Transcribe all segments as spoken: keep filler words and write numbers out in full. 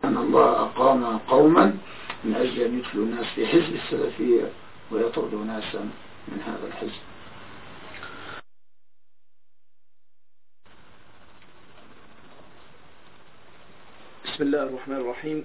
أن الله أقام قوما من أجل أن يدخلوا الناس في حزب السلفية ويطردوا ناسا من هذا الحزب. بسم الله الرحمن الرحيم.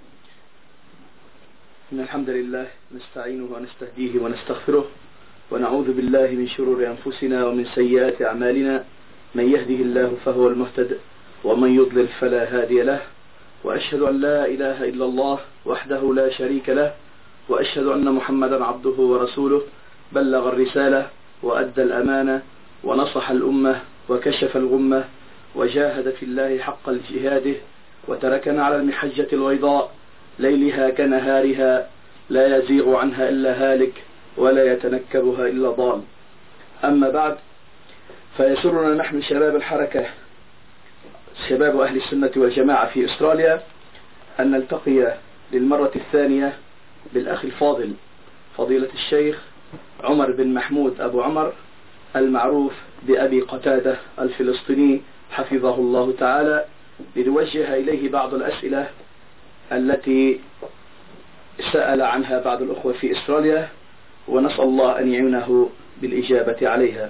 إن الحمد لله نستعينه ونستهديه ونستغفره ونعوذ بالله من شرور أنفسنا ومن سيئات أعمالنا. من يهده الله فهو المهتد ومن يضلل فلا هادي له، وأشهد أن لا إله إلا الله وحده لا شريك له، وأشهد أن محمدا عبده ورسوله بلغ الرسالة وأدى الأمانة ونصح الأمة وكشف الغمة وجاهد في الله حق جهاده وتركنا على المحجة البيضاء ليلها كنهارها لا يزيغ عنها إلا هالك ولا يتنكبها إلا ضال. أما بعد، فيسرنا نحن شباب الحركة شباب أهل السنة والجماعة في أستراليا أن نلتقي للمرة الثانية بالأخ الفاضل فضيلة الشيخ عمر بن محمود أبو عمر المعروف بأبي قتادة الفلسطيني حفظه الله تعالى، لنوجه إليه بعض الأسئلة التي سأل عنها بعض الأخوة في أستراليا، ونسأل الله أن يعينه بالإجابة عليها.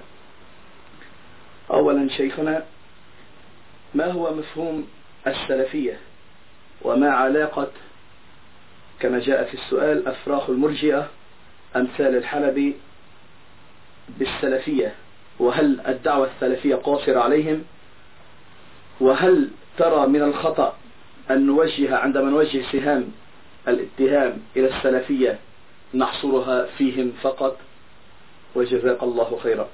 أولا شيخنا، ما هو مفهوم السلفية، وما علاقة كما جاء في السؤال أفراخ المرجئة أمثال الحلبي بالسلفية، وهل الدعوة السلفية قاصرة عليهم، وهل ترى من الخطأ أن نوجه عندما نوجه سهام الاتهام إلى السلفية نحصرها فيهم فقط، وجزاك الله خيرا.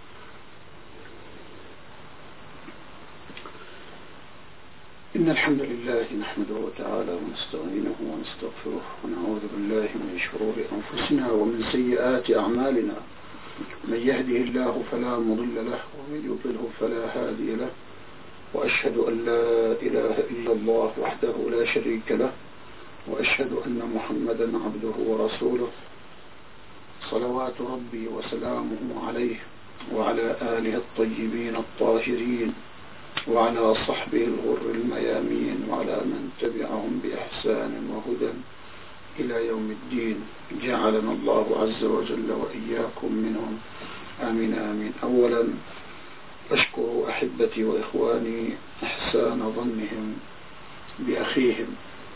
إن الحمد لله نحمده تعالى ونستعينه ونستغفره ونعوذ بالله من شرور أنفسنا ومن سيئات أعمالنا. من يهده الله فلا مضل له ومن يضلله فلا هادي له، وأشهد أن لا إله إلا الله وحده لا شريك له، وأشهد أن محمدا عبده ورسوله صلوات ربي وسلامه عليه وعلى آله الطيبين الطاهرين وعلى صحبه الغر الميامين وعلى من تبعهم بإحسان وهدى إلى يوم الدين. جعلنا الله عز وجل وإياكم منهم، آمين آمين. أولا أشكر أحبتي وإخواني إحسان ظنهم بأخيهم،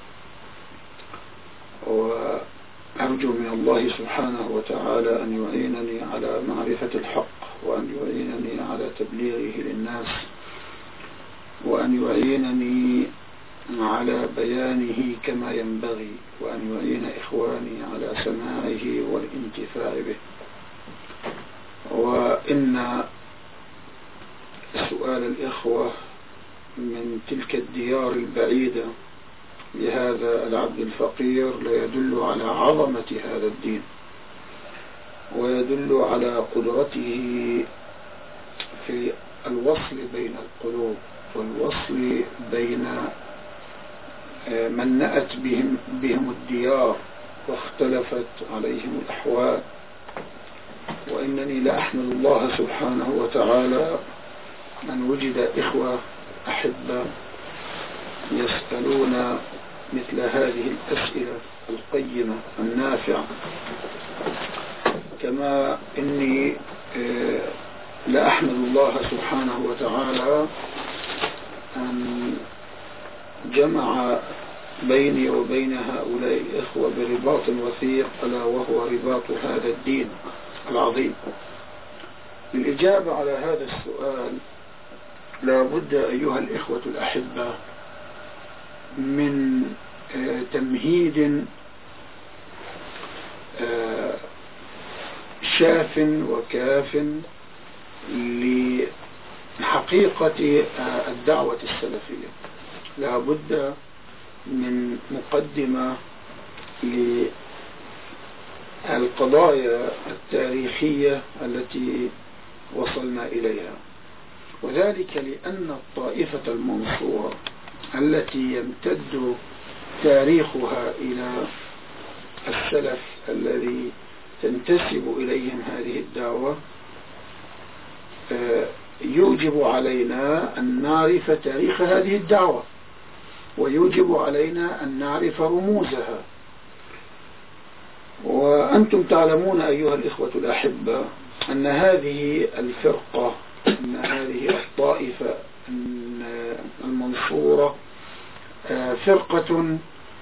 وأرجو من الله سبحانه وتعالى أن يعينني على معرفة الحق، وأن يعينني على تبليغه للناس، وأن يعينني على بيانه كما ينبغي، وأن يعين إخواني على سماعه والانتفاع به. وإن سؤال الإخوة من تلك الديار البعيدة لهذا العبد الفقير لا يدل على عظمة هذا الدين، ويدل على قدرته في الوصل بين القلوب، والوصل بين من نأت بهم, بهم الديار واختلفت عليهم الأحوال. وإنني لأحمد الله سبحانه وتعالى أن وجد إخوة أحبة يسألون مثل هذه الأسئلة القيمة النافعة، كما إني لأحمد الله سبحانه وتعالى أن جمع بيني وبين هؤلاء الإخوة برباط وثيق، ألا وهو رباط هذا الدين العظيم. للإجابة على هذا السؤال لا بد أيها الإخوة الأحبة من تمهيد شاف وكاف لحقيقة الدعوة السلفية. لا بد من مقدمة للقضايا التاريخية التي وصلنا إليها، وذلك لأن الطائفة المنصورة التي يمتد تاريخها إلى السلف الذي تنتسب إليهم هذه الدعوة يوجب علينا أن نعرف تاريخ هذه الدعوة، ويجب علينا أن نعرف رموزها. وأنتم تعلمون أيها الإخوة الأحبة أن هذه الفرقة، أن هذه الطائفة المنصورة فرقة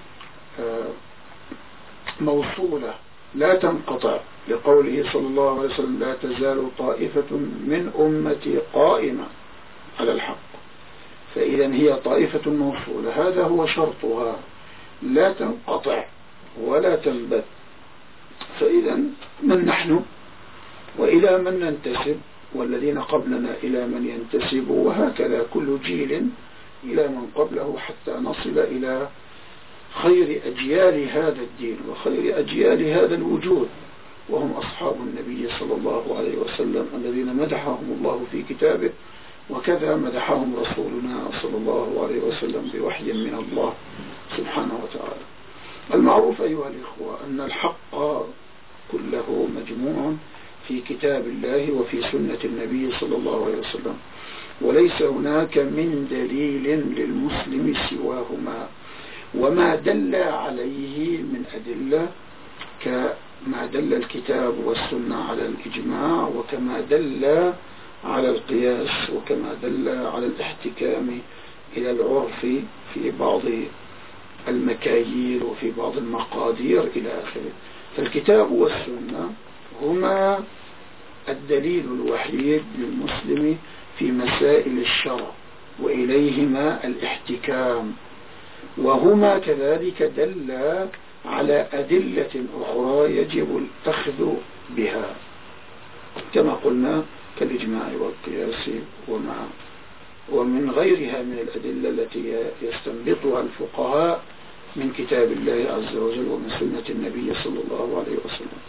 موصولة لا تنقطع، لقوله صلى الله عليه وسلم: لا تزال طائفة من أمتي قائمة على الحق. فإذا هي طائفة موصولة، هذا هو شرطها، لا تنقطع ولا تنبت. فإذا من نحن وإلى من ننتسب، والذين قبلنا إلى من ينتسب، وهكذا كل جيل إلى من قبله، حتى نصل إلى خير أجيال هذا الدين وخير أجيال هذا الوجود، وهم أصحاب النبي صلى الله عليه وسلم الذين مدحهم الله في كتابه، وكذا مدحهم رسولنا صلى الله عليه وسلم بوحي من الله سبحانه وتعالى. المعروف أيها الإخوة أن الحق كله مجموع في كتاب الله وفي سنة النبي صلى الله عليه وسلم، وليس هناك من دليل للمسلم سواهما، وما دل عليه من أدلة كما دل الكتاب والسنة على الإجماع، وكما دل على القياس، وكما دل على الاحتكام إلى العرف في بعض المكاييل وفي بعض المقادير إلى آخره. فالكتاب والسنة هما الدليل الوحيد للمسلم في مسائل الشرع، وإليهما الاحتكام، وهما كذلك دل على أدلة أخرى يجب الأخذ بها كما قلنا كالإجماع والقياس وما ومن غيرها من الأدلة التي يستنبطها الفقهاء من كتاب الله عز وجل ومن سنة النبي صلى الله عليه وسلم.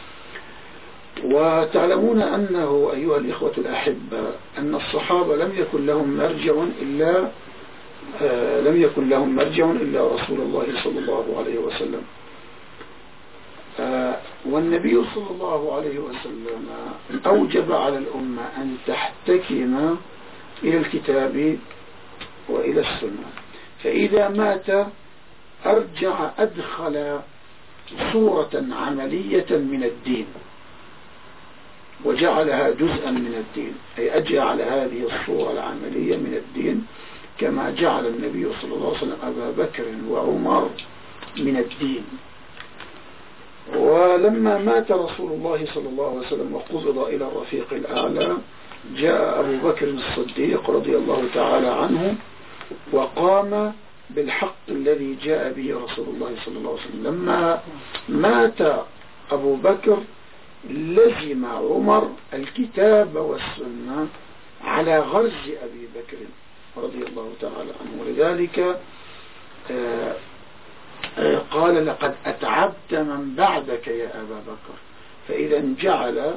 وتعلمون أنه أيها الإخوة الأحبة أن الصحابة لم يكن لهم مرجع إلا آه لم يكن لهم مرجع إلا رسول الله صلى الله عليه وسلم. آه والنبي صلى الله عليه وسلم أوجب على الأمة أن تحتكم إلى الكتاب وإلى السنة، فإذا مات أرجع أدخل صورة عملية من الدين وجعلها جزءا من الدين، أي أجعل هذه الصورة العملية من الدين كما جعل النبي صلى الله عليه وسلم أبا بكر وعمر من الدين. ولما مات رسول الله صلى الله عليه وسلم وقبض إلى الرفيق الأعلى، جاء أبو بكر الصديق رضي الله تعالى عنه وقام بالحق الذي جاء به رسول الله صلى الله عليه وسلم. لما مات أبو بكر لزم عمر الكتاب والسنة على غرز أبي بكر رضي الله تعالى عنه، ولذلك آآ آآ قال: لقد أتعبت من بعدك يا أبا بكر. فإذا جعل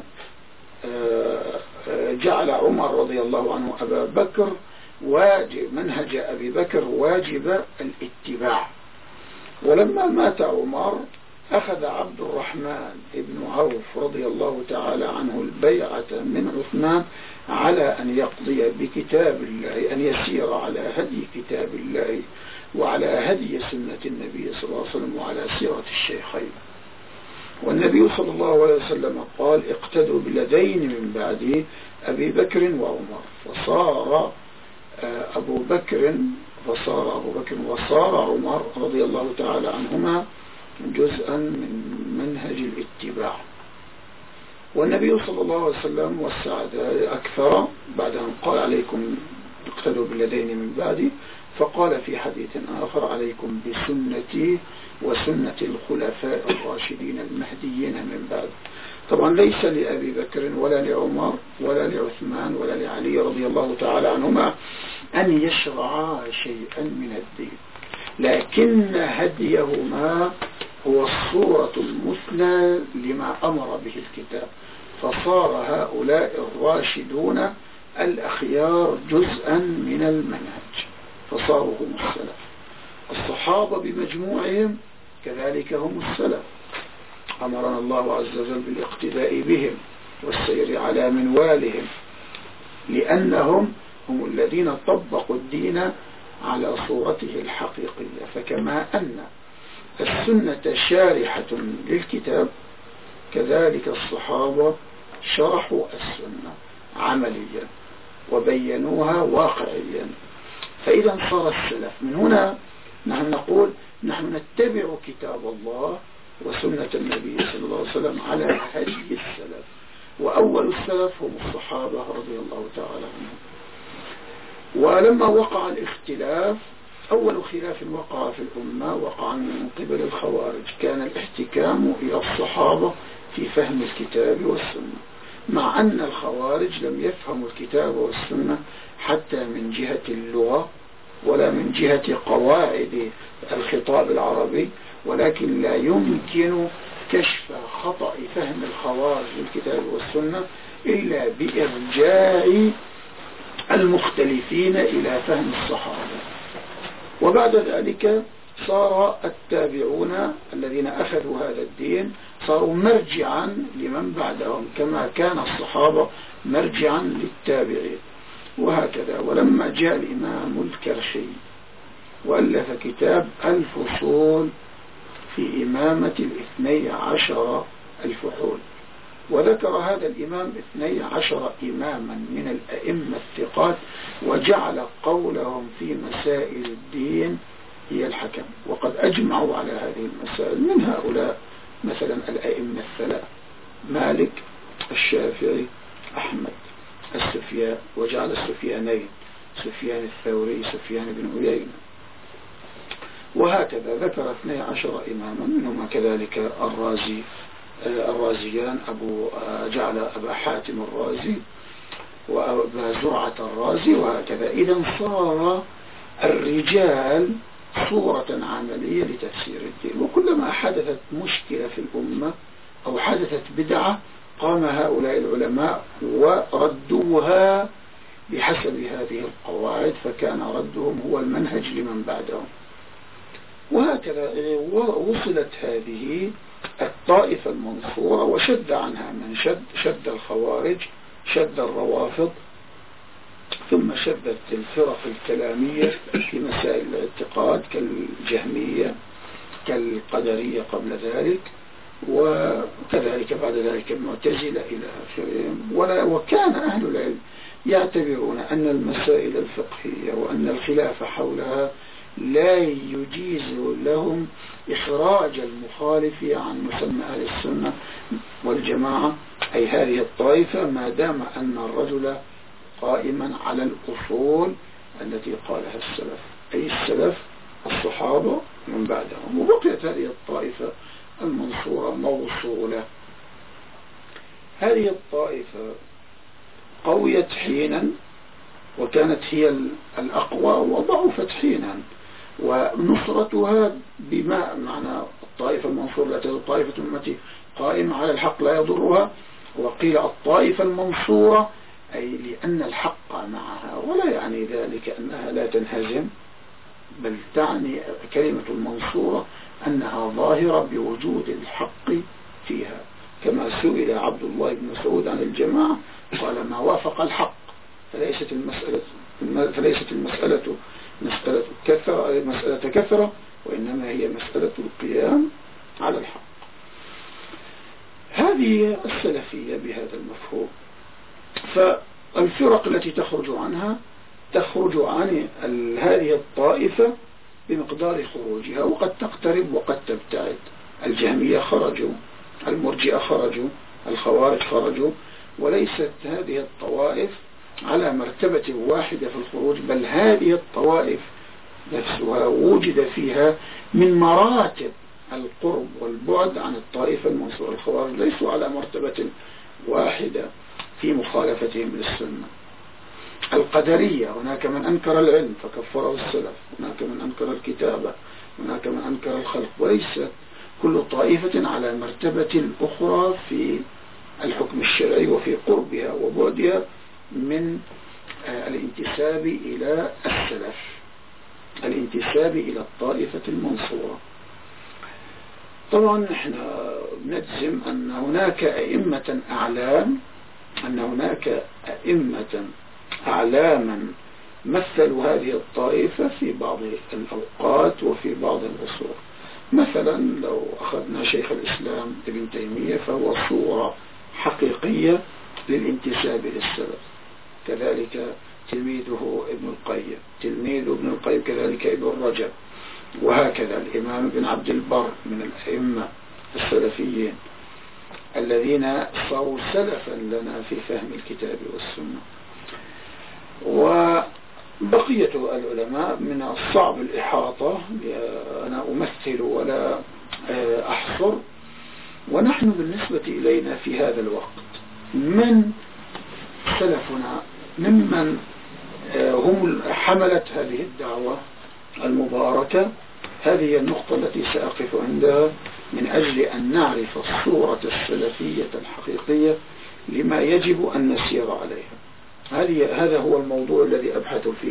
جعل عمر رضي الله عنه أبا بكر واجب منهج أبي بكر واجب الاتباع. ولما مات عمر أخذ عبد الرحمن بن عوف رضي الله تعالى عنه البيعة من عثمان على أن يقضي بكتاب الله، أن يسير على هدي كتاب الله وعلى هدي سنة النبي صلى الله عليه وسلم وعلى سيرة الشيخين. والنبي صلى الله عليه وسلم قال: اقتدوا بالذين من بعد أبي بكر وعمر. فصار أبو بكر فصار أبو بكر وصار عمر رضي الله تعالى عنهما جزءا من منهج الاتباع. والنبي صلى الله عليه وسلم وسع أكثر بعد أن قال: عليكم اقتدوا بالذين من بعدي، فقال في حديث آخر: عليكم بسنتي وسنة الخلفاء الراشدين المهديين من بعد. طبعا ليس لأبي بكر ولا لعمر ولا لعثمان ولا لعلي رضي الله تعالى عنهما أن يشرعا شيئا من الدين، لكن هديهما هو الصورة المثلى لما أمر به الكتاب، فصار هؤلاء الراشدون الأخيار جزءا من المنهج، فصاروا هم السلف. الصحابة بمجموعهم كذلك هم السلف، أمرنا الله عز وجل بالاقتداء بهم والسير على منوالهم، لأنهم هم الذين طبقوا الدين على صورته الحقيقية. فكما أن السنة شارحة للكتاب، كذلك الصحابة شرحوا السنة عمليا وبينوها واقعيا. فإذا صار السلف. من هنا نحن نقول نحن نتبع كتاب الله وسنة النبي صلى الله عليه وسلم على هدي السلف، وأول السلف هم الصحابة رضي الله تعالى عنهم. ولما وقع الاختلاف، أول خلاف وقع في الأمة وقع من قبل الخوارج، كان الاحتكام إلى الصحابة في فهم الكتاب والسنة، مع أن الخوارج لم يفهموا الكتاب والسنة حتى من جهة اللغة ولا من جهة قواعد الخطاب العربي، ولكن لا يمكن كشف خطأ فهم الخوارج للكتاب والسنة إلا بإرجاع المختلفين إلى فهم الصحابة. وبعد ذلك صار التابعون الذين أخذوا هذا الدين صاروا مرجعا لمن بعدهم، كما كان الصحابة مرجعا للتابعين، وهكذا. ولما جاء الإمام الكرخي وألف كتاب الفصول في إمامة الاثني عشر الفحول، وذكر هذا الإمام اثني عشر إماما من الأئمة الثقات، وجعل قولهم في مسائل الدين هي الحكم. وقد أجمعوا على هذه المسائل، من هؤلاء مثلا الأئمة الثلاث: مالك، الشافعي، أحمد، السفيان، وجعل السفيانين سفيان الثوري، سفيان بن عيينة، وهكذا ذكر اثني عشر إماما، منهم كذلك الرازي الرازيان، أبو جعل أبا حاتم الرازي وأبا زرعة الرازي، وهكذا. إذا صار الرجال صورة عملية لتفسير الدين، وكلما حدثت مشكلة في الأمة أو حدثت بدعة قام هؤلاء العلماء وردوها بحسب هذه القواعد، فكان ردهم هو المنهج لمن بعدهم. وهكذا وصلت هذه الطائفة المنصورة وشد عنها من شد، شد الخوارج، شد الروافض، ثم شدت الفرق الكلامية في مسائل الاعتقاد كالجهمية، كالقدرية قبل ذلك، وكذلك بعد ذلك المعتزلة إلى آخره. وكان أهل العلم يعتبرون أن المسائل الفقهية وأن الخلاف حولها لا يجيز لهم إخراج المخالف عن مسمى أهل السنة والجماعة، أي هذه الطائفة، ما دام أن الرجل قائما على الأصول التي قالها السلف، أي السلف الصحابة من بعدهم. وبقيت هذه الطائفة المنصورة موصولة. هذه الطائفة قويت حينا وكانت هي الأقوى، وضعفت حينا، ونصرتها بما معنى الطائفة المنصورة لا تزال طائفة أمتي قائمة على الحق لا يضرها، وقيل الطائفة المنصورة أي لأن الحق معها، ولا يعني ذلك أنها لا تنهزم، بل تعني كلمة المنصورة أنها ظاهرة بوجود الحق فيها. كما سئل عبد الله بن مسعود عن الجماعة قال: ما وافق الحق فليست المسألة فليست المسألة مسألة كثرة مسألة كثرة وإنما هي مسألة القيام على الحق. هذه السلفية بهذا المفهوم. فالفرق التي تخرج عنها تخرج عن هذه الطائفة بمقدار خروجها، وقد تقترب وقد تبتعد. الجهمية خرجوا، المرجئة خرجوا، الخوارج خرجوا، وليست هذه الطوائف على مرتبة واحدة في الخروج، بل هذه الطوائف نفسها وجد فيها من مراتب القرب والبعد عن الطائفة المنصورة. الخوارج ليسوا على مرتبة واحدة في مخالفتهم للسنة. القدرية هناك من أنكر العلم فكفره السلف، هناك من أنكر الكتابة، هناك من أنكر الخلق، وليست كل طائفة على مرتبة الأخرى في الحكم الشرعي وفي قربها وبعدها من الانتساب إلى السلف، الانتساب إلى الطائفة المنصورة. طبعا نحن نجزم أن هناك أئمة أعلام أن هناك أئمة أعلاما مثلوا هذه الطائفة في بعض الأوقات وفي بعض العصور. مثلا لو أخذنا شيخ الإسلام ابن تيمية فهو صورة حقيقية للانتساب للسلف، كذلك تلميذه ابن القيم، تلميذ ابن القيم كذلك ابن رجب، وهكذا الإمام ابن عبد البر من الأئمة السلفيين الذين صاروا سلفا لنا في فهم الكتاب والسنة. وبقية العلماء من الصعب الإحاطة، أنا أمثل ولا أحصر. ونحن بالنسبة إلينا في هذا الوقت من سلفنا ممن هم حملت هذه الدعوة المباركة، هذه النقطة التي سأقف عندها من أجل أن نعرف الصورة السلفية الحقيقية لما يجب أن نسير عليها. هذه هذا هو الموضوع الذي أبحث فيه.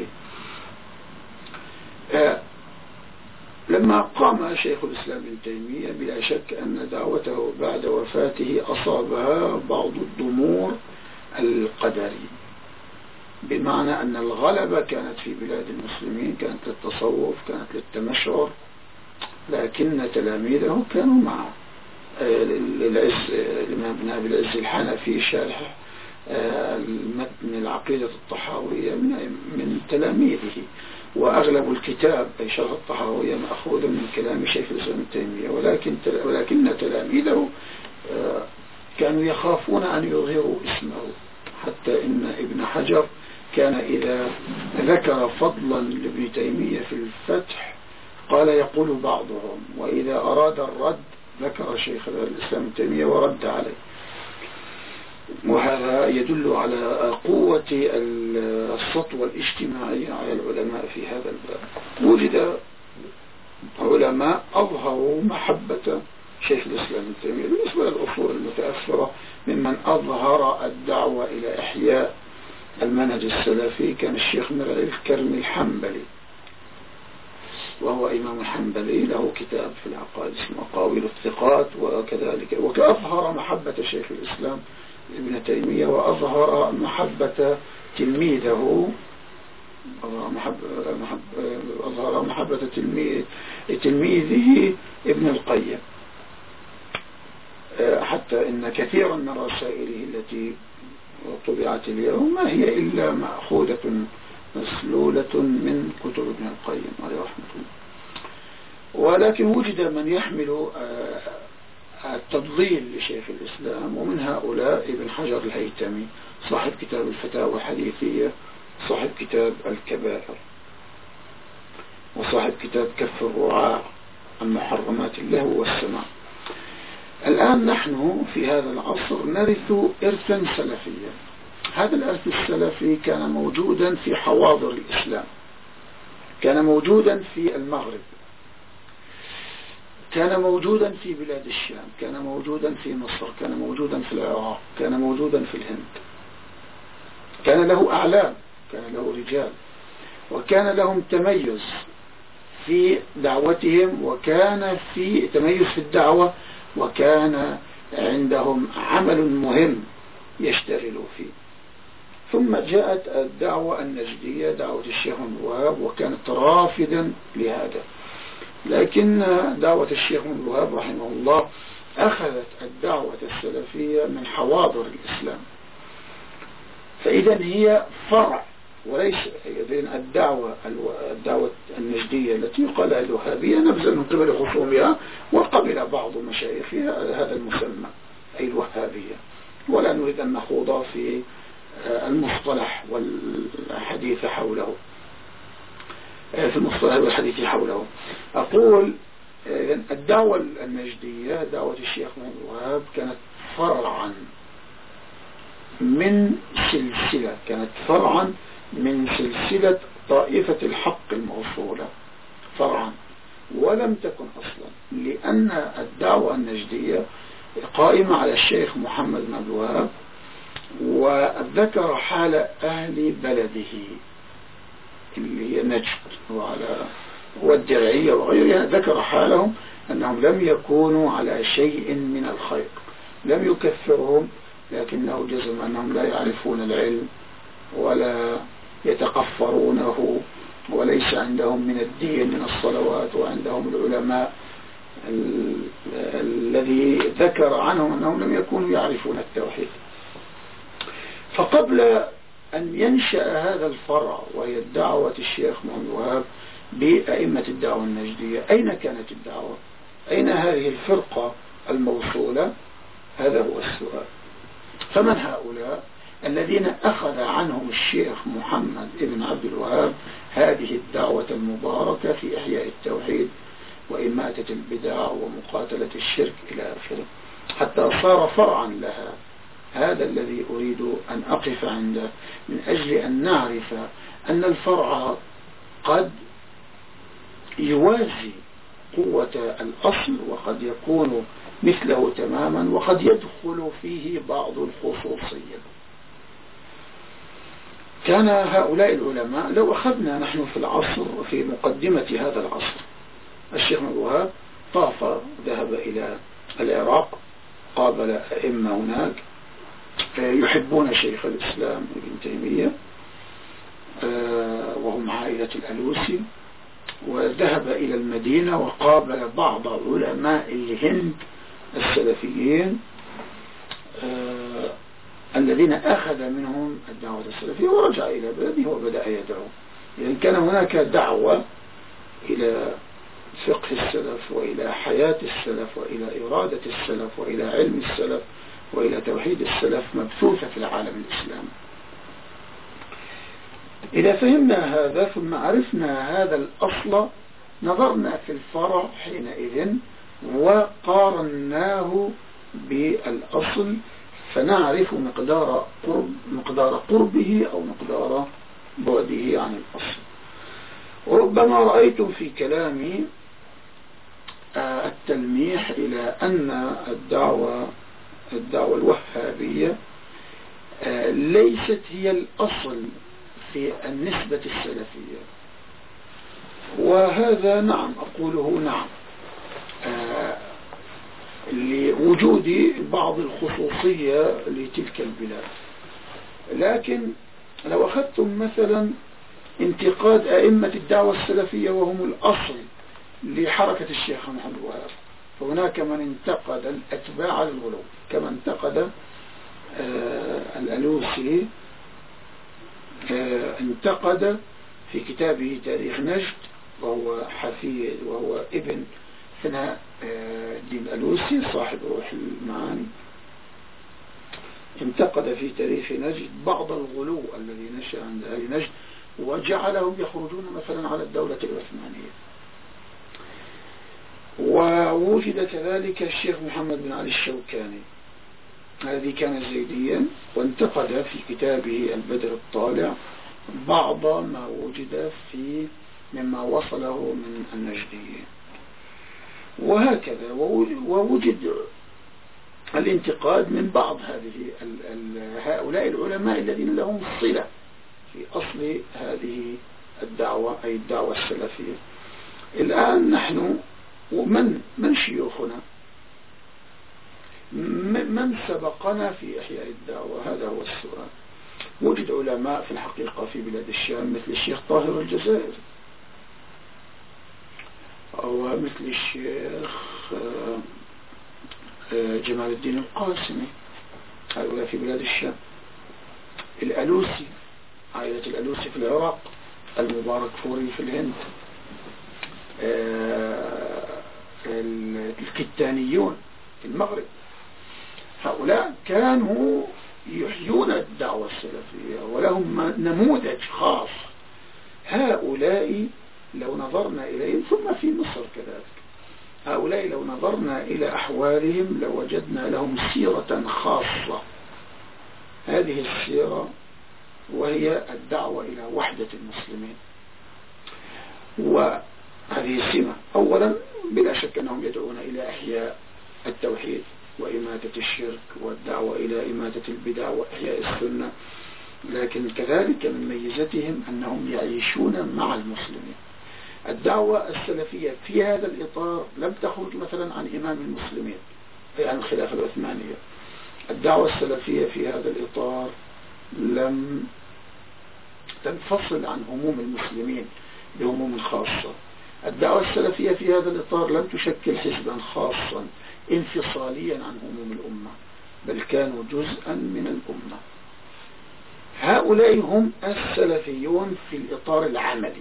آه لما قام شيخ الإسلام ابن تيمية بلا شك أن دعوته بعد وفاته أصابها بعض الضمور القدري، بمعنى أن الغلبة كانت في بلاد المسلمين، كانت للتصوف، كانت للتمشعر، لكن تلاميذه كانوا معه. العز الإمام ابن أبي العز الحنفي شارح المتن العقيدة الطحاوية من تلاميذه، وأغلب الكتاب أي شرح الطحاوية مأخوذ من كلام شيخ الإسلام ابن تيمية، ولكن ولكن تلاميذه كانوا يخافون أن يظهروا اسمه، حتى إن ابن حجر كان إذا ذكر فضلا لابن تيمية في الفتح قال يقول بعضهم، وإذا أراد الرد ذكر شيخ الإسلام ابن تيمية ورد عليه. وهذا يدل على قوة السطوة الاجتماعية على العلماء في هذا الباب. وجد علماء أظهروا محبة شيخ الإسلام ابن تيمية. بالنسبة للأصول المتأثرة ممن أظهر الدعوة إلى إحياء المنهج السلفي كان الشيخ مرعي الكرمي الحنبلي، وهو إمام حنبلي له كتاب في العقائد اسمه قاويل الثقات، وكذلك وكأظهر محبة شيخ الإسلام ابن تيمية، وأظهر محبة تلميذه أظهر محبة تلميذه ابن القيم، حتى إن كثيرا من رسائله التي طبعت اليوم ما هي إلا مأخوذة مسلولة من كتب ابن القيم عليه رحمة الله. ولكن وجد من يحمل التضليل لشيخ الإسلام، ومن هؤلاء ابن حجر الهيتمي صاحب كتاب الفتاوى الحديثية، صاحب كتاب الكبائر، وصاحب كتاب كف الرعاع عن محرمات اللهو والسماع. الآن نحن في هذا العصر نرث إرثا سلفيا. هذا الإرث السلفي كان موجودا في حواضر الإسلام، كان موجودا في المغرب، كان موجودا في بلاد الشام، كان موجودا في مصر، كان موجودا في العراق، كان موجودا في الهند. كان له أعلام، كان له رجال، وكان لهم تميز في دعوتهم، وكان في تميز في الدعوة، وكان عندهم عمل مهم يشتغلوا فيه. ثم جاءت الدعوة النجدية، دعوة الشيخ بن الوهاب، وكانت رافدا لهذا. لكن دعوة الشيخ بن الوهاب رحمه الله أخذت الدعوة السلفية من حواضر الإسلام، فإذا هي فرع وليس الدعوة الدعوة النجدية التي يقال لها الوهابية نبذت من قبل خصومها، وقبل بعض مشايخها هذا المسمى أي الوهابية، ولا نريد أن نخوض في المصطلح والحديث حوله في المصطلح والحديث حوله. أقول الدعوة النجدية دعوة الشيخ بن الوهاب كانت فرعا من سلسلة كانت فرعا من سلسلة طائفة الحق الموصولة، فرعا، ولم تكن أصلا، لأن الدعوة النجدية قائمة على الشيخ محمد بن عبد الوهاب، وذكر حال أهل بلده اللي هي نجد وعلى والدرعية وغيرها، ذكر حالهم أنهم لم يكونوا على شيء من الخير، لم يكفرهم، لكنه جزم أنهم لا يعرفون العلم ولا يتقفرونه وليس عندهم من الدين من الصلوات، وعندهم العلماء الذي ذكر عنهم أنهم لم يكونوا يعرفون التوحيد. فقبل أن ينشأ هذا الفرع وهي الدعوة الشيخ محمد وهاب بأئمة الدعوة النجدية، أين كانت الدعوة؟ أين هذه الفرقة الموصولة؟ هذا هو السؤال. فمن هؤلاء الذين أخذ عنهم الشيخ محمد ابن عبد الوهاب هذه الدعوة المباركة في إحياء التوحيد وإماتة البدع ومقاتلة الشرك إلى آخره، حتى صار فرعا لها؟ هذا الذي أريد أن أقف عنده، من أجل أن نعرف أن الفرع قد يوازي قوة الأصل، وقد يكون مثله تماما، وقد يدخل فيه بعض الخصوصية. كان هؤلاء العلماء، لو أخذنا نحن في العصر في مقدمة هذا العصر، الشيخ محمد وهاب طاف، ذهب إلى العراق، قابل أئمة هناك يحبون شيخ الإسلام ابن تيمية وهم عائلة الألوسي، وذهب إلى المدينة وقابل بعض علماء الهند السلفيين الذين أخذ منهم الدعوة السلفية، ورجع إلى بلده وبدأ يدعو. يعني كان هناك دعوة إلى فقه السلف وإلى حياة السلف وإلى إرادة السلف وإلى علم السلف وإلى توحيد السلف مبثوثة في العالم الإسلامي. إذا فهمنا هذا ثم عرفنا هذا الأصل، نظرنا في الفرع حينئذ وقارناه بالأصل، فنعرف مقدار قرب مقدار قربه أو مقدار بعده عن الأصل. وربما رأيتم في كلامي التلميح إلى أن الدعوة الدعوة الوهابية ليست هي الأصل في النسبة السلفية، وهذا نعم أقوله نعم لوجود بعض الخصوصية لتلك البلاد. لكن لو أخذتم مثلا انتقاد أئمة الدعوة السلفية وهم الأصل لحركة الشيخ محمد وهاب، فهناك من انتقد الأتباع للغلو، كما انتقد آه الألوسي آه انتقد في كتابه تاريخ نجد، وهو حفيد وهو ابن ثناء آه الدين الألوسي صاحب روح المعاني، انتقد في تاريخ نجد بعض الغلو الذي نشأ عند أهل نجد وجعلهم يخرجون مثلا على الدولة العثمانية. ووجد كذلك الشيخ محمد بن علي الشوكاني الذي كان زيديا، وانتقد في كتابه البدر الطالع بعض ما وجد في مما وصله من النجديين. وهكذا ووجد الانتقاد من بعض هذه هؤلاء العلماء الذين لهم صلة في أصل هذه الدعوة، أي الدعوة السلفية. الآن نحن ومن من شيوخنا، من سبقنا في إحياء الدعوة؟ هذا هو السؤال. وجد علماء في الحقيقة في بلاد الشام مثل الشيخ طاهر الجزائري، أو مثل الشيخ جمال الدين القاسمي، هؤلاء في بلاد الشام. الألوسي، عائلة الألوسي في العراق، المبارك فوري في الهند، الكتانيون في المغرب. هؤلاء كانوا يحيون الدعوة السلفية ولهم نموذج خاص. هؤلاء لو نظرنا إليهم، ثم في مصر كذلك، هؤلاء لو نظرنا إلى أحوالهم لوجدنا لهم سيرة خاصة. هذه السيرة وهي الدعوة إلى وحدة المسلمين. وهذه السمة أولا بلا شك أنهم يدعون إلى إحياء التوحيد وإماتة الشرك والدعوة إلى إماتة البدع وإحياء السنة، لكن كذلك من ميزتهم أنهم يعيشون مع المسلمين. الدعوة السلفية في هذا الإطار لم تخرج مثلا عن إمام المسلمين أي عن الخلافة العثمانية. الدعوة السلفية في هذا الإطار لم تنفصل عن هموم المسلمين بهموم خاصة. الدعوة السلفية في هذا الإطار لم تشكل حزبا خاصا انفصاليا عن هموم الأمة، بل كانوا جزءا من الأمة. هؤلاء هم السلفيون في الإطار العملي.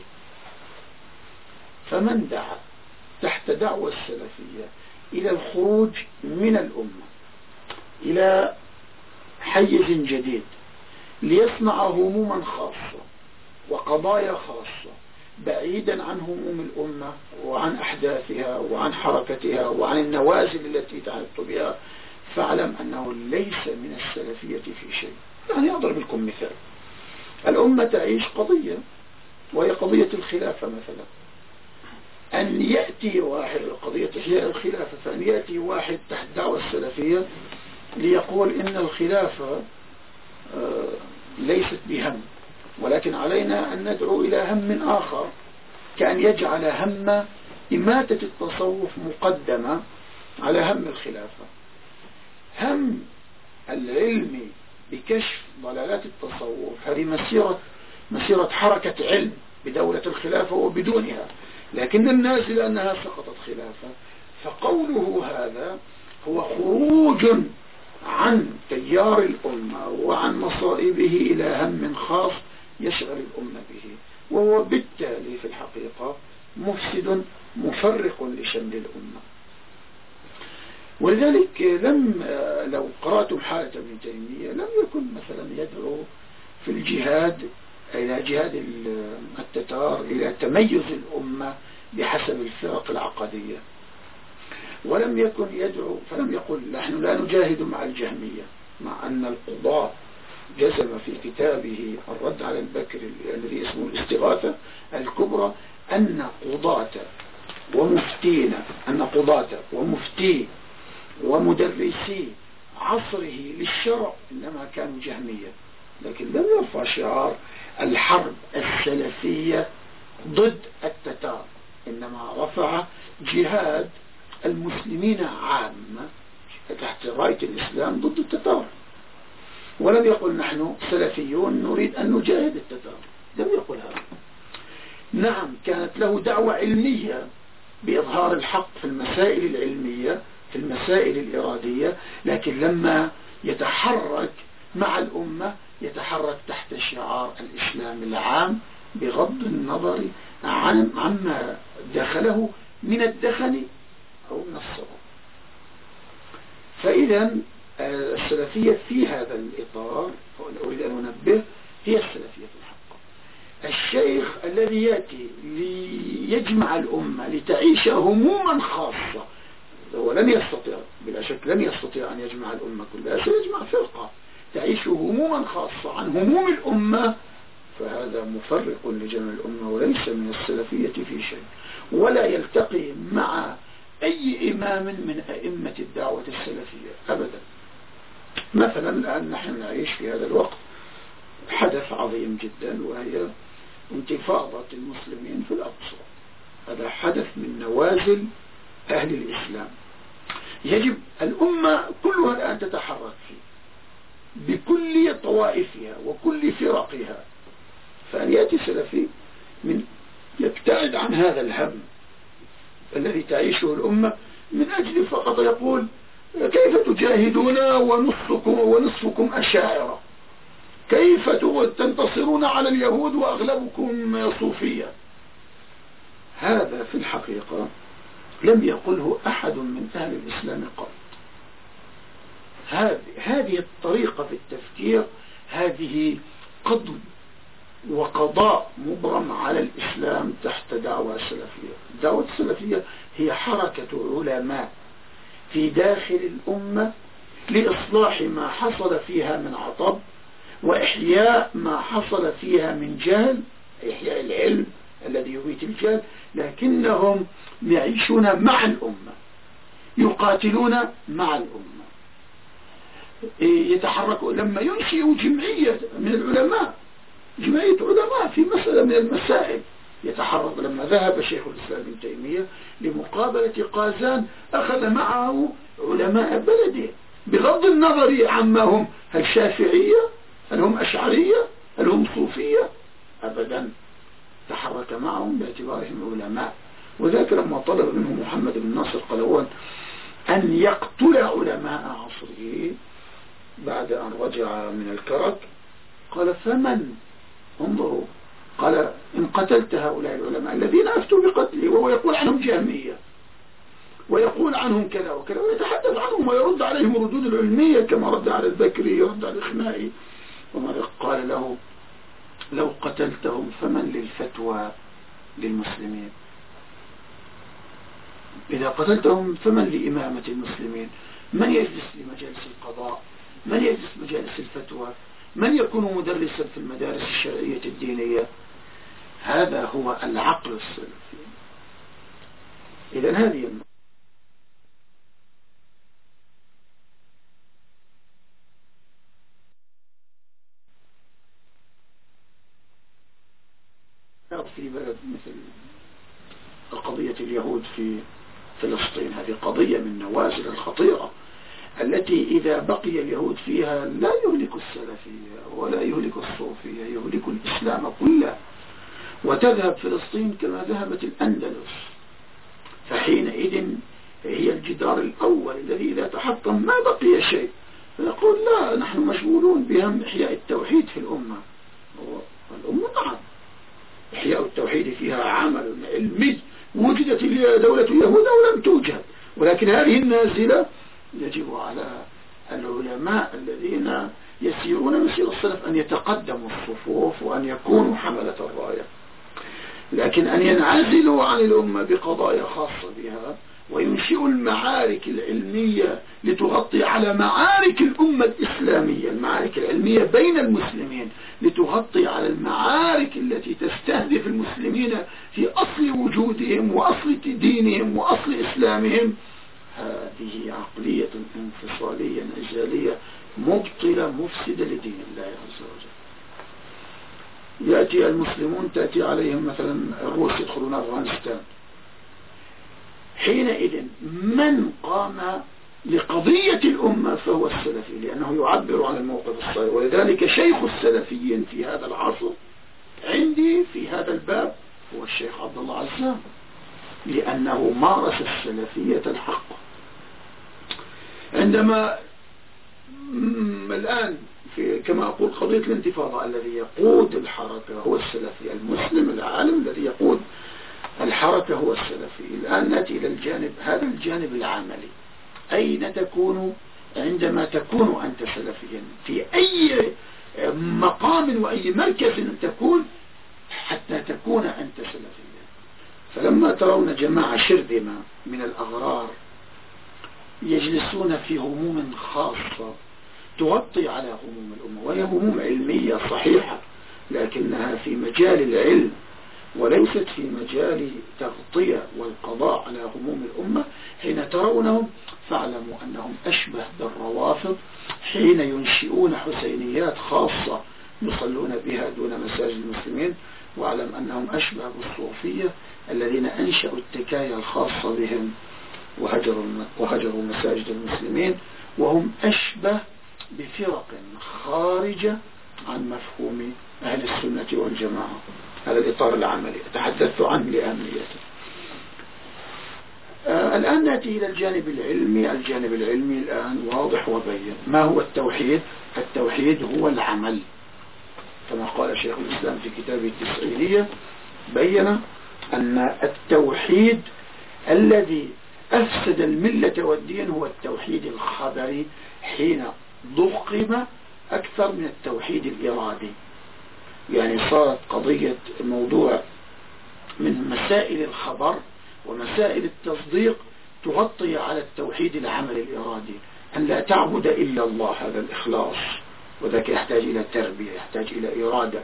فمن دعا تحت دعوة السلفية إلى الخروج من الأمة إلى حيز جديد ليصنع هموما خاصة وقضايا خاصة بعيدا عن هموم الأمة وعن أحداثها وعن حركتها وعن النوازل التي تعرض بها، فاعلم أنه ليس من السلفية في شيء. يعني أضرب لكم مثال. الأمة تعيش قضية وهي قضية الخلافة مثلا. أن يأتي واحد قضية إحياء الخلافة، فأن يأتي واحد تحت دعوة السلفية ليقول إن الخلافة ليست بهم، ولكن علينا أن ندعو إلى هم آخر، كأن يجعل هم إماتة التصوف مقدمة على هم الخلافة. هم العلم بكشف ضلالات التصوف هذه مسيرة مسيرة حركة علم بدولة الخلافة وبدونها، لكن الناس لأنها سقطت خلافة، فقوله هذا هو خروج عن تيار الأمة وعن مصائبه إلى هم خاص يشغل الأمة به، وهو بالتالي في الحقيقة مفسد مفرق لشمل الأمة. ولذلك لم لو قرأتم حالة ابن تيمية لم يكن مثلا يدعو في الجهاد إلى جهاد التتار إلى تميز الأمة بحسب الفرق العقدية، ولم يكن يدعو فلم يقل نحن لا نجاهد مع الجهمية، مع أن القضاة جزم في كتابه الرد على البكري الذي اسمه الاستغاثة الكبرى أن قضاة ومفتين أن قضاة ومفتي ومدرسي عصره للشرع إنما كانوا جهمية، لكن لم يرفع شعار الحرب السلفية ضد التتار، إنما رفع جهاد المسلمين عامة تحت راية الإسلام ضد التتار، ولم يقل نحن سلفيون نريد أن نجاهد التتار، لم يقل هذا. نعم كانت له دعوة علمية بإظهار الحق في المسائل العلمية في المسائل الإرادية، لكن لما يتحرك مع الأمة يتحرك تحت شعار الإسلام العام بغض النظر عن عما دخله من الدخن أو من الصبر. فإذا السلفية في هذا الإطار أريد أن أنبه هي السلفية في الحق. الشيخ الذي يأتي ليجمع الأمة لتعيش هموما خاصة هو لن يستطيع بلا شك لن يستطيع أن يجمع الأمة كلها، سيجمع فرقة تعيش هموما خاصة عن هموم الأمة، فهذا مفرق لجمع الأمة وليس من السلفية في شيء، ولا يلتقي مع أي إمام من أئمة الدعوة السلفية أبدا. مثلا الآن نحن نعيش في هذا الوقت حدث عظيم جدا وهي انتفاضة المسلمين في الأقصى، هذا حدث من نوازل أهل الإسلام يجب الأمة كلها الآن تتحرك فيه بكل طوائفها وكل فرقها، فأن يأتي سلفي من يبتعد عن هذا الهم الذي تعيشه الأمة من أجل فقط يقول كيف تجاهدون ونصفكم, ونصفكم أشاعرة، كيف تنتصرون على اليهود وأغلبكم صوفية. هذا في الحقيقة لم يقله أحد من أهل الإسلام قط. هذه الطريقة في التفكير هذه قض وقضاء مبرم على الإسلام تحت دعوة السلفية. الدعوة السلفية هي حركة علماء في داخل الأمة لإصلاح ما حصل فيها من عطب وإحياء ما حصل فيها من جهل، إحياء العلم الذي يميت الجهل، لكنهم يعيشون مع الأمة يقاتلون مع الأمة يتحركوا. لما ينشئوا جمعية من العلماء جمعية علماء في مسألة من المسائل يتحرك، لما ذهب شيخ الإسلام ابن تيمية لمقابلة قازان أخذ معه علماء بلده بغض النظر عما هم، هل شافعية هل هم أشعرية هل هم صوفية أبدا، تحرك معهم باعتبارهم علماء. وذاك لما طلب منه محمد بن ناصر قلاوون أن يقتل علماء عصره بعد أن رجع من الكرك، قال فمن؟ انظروا، قال إن قتلت هؤلاء العلماء الذين أفتوا بقتله، وهو يقول عنهم جهمية ويقول عنهم كذا وكذا ويتحدث عنهم ويرد عليهم الردود العلمية كما رد على البكري، يرد على الإخنائي، قال له لو قتلتهم فمن للفتوى للمسلمين؟ إذا قتلتهم فمن لإمامة المسلمين؟ من يجلس لمجالس القضاء؟ من يجلس مجالس الفتوى؟ من يكون مدرسا في المدارس الشرعية الدينية؟ هذا هو العقل السلفي. إذا هذه في بلد مثل قضية اليهود في فلسطين، هذه قضية من نوازل الخطيرة التي إذا بقي اليهود فيها لا يهلك السلفية ولا يهلك الصوفية، يهلك الإسلام كله، وتذهب فلسطين كما ذهبت الأندلس. فحينئذ هي الجدار الأول الذي إذا تحطم ما بقي شيء، فيقول لا نحن مشغولون بهم إحياء التوحيد في الأمة. والأمة نعم إحياء التوحيد فيها عمل علمي، وجدت دولة اليهود أو لم توجد، ولكن هذه النازلة يجب على العلماء الذين يسيرون مسير السلف أن يتقدموا الصفوف وأن يكونوا حملة الراية. لكن أن ينعزلوا عن الأمة بقضايا خاصة بها وينشئوا المعارك العلمية لتغطي على معارك الأمة الإسلامية، المعارك العلمية بين المسلمين لتغطي على المعارك التي تستهدف المسلمين في أصل وجودهم وأصل دينهم وأصل إسلامهم، هذه عقلية انفصالية انعزالية مبطلة مفسدة لدين الله عز وجل. يأتي المسلمون تأتي عليهم مثلا الروس يدخلون أفغانستان، حينئذ من قام لقضية الأمة فهو السلفي، لأنه يعبر عن الموقف الصحيح. ولذلك شيخ السلفيين في هذا العصر عندي في هذا الباب هو الشيخ عبد الله عزام، لأنه مارس السلفية الحق. عندما الآن في كما أقول قضية الانتفاضة الذي يقود الحركة هو السلفي، المسلم العالم الذي يقود الحركة هو السلفي. الآن نأتي إلى الجانب هذا الجانب العملي، أين تكون عندما تكون أنت سلفيا؟ في أي مقام وأي مركز تكون حتى تكون أنت سلفيا؟ فلما ترون جماعة شرذمة من الأغرار يجلسون في هموم خاصة تغطي على هموم الأمة، وهي هموم علمية صحيحة لكنها في مجال العلم وليست في مجال تغطية والقضاء على هموم الأمة، حين ترونهم فاعلموا أنهم أشبه بالروافض حين ينشئون حسينيات خاصة يصلون بها دون مساجد المسلمين، واعلم أنهم أشبه بالصوفية الذين أنشأوا التكايا الخاصة بهم وهجروا وهجروا مساجد المسلمين، وهم أشبه بفرق خارجة عن مفهوم أهل السنة والجماعة. هذا الإطار العملي أتحدثت عنه لأهميته. آه الآن نأتي إلى الجانب العلمي. الجانب العلمي الآن واضح وبين. ما هو التوحيد؟ التوحيد هو العمل، كما قال شيخ الإسلام في كتابه التسعينية، بين أن التوحيد الذي أفسد الملة والدين هو التوحيد الخبري، حين ضخم أكثر من التوحيد الإرادي. يعني صارت قضية الموضوع من مسائل الخبر ومسائل التصديق تغطي على التوحيد العمل الإرادي، أن لا تعبد إلا الله، هذا الإخلاص، وذاك يحتاج إلى تربية، يحتاج إلى إرادة.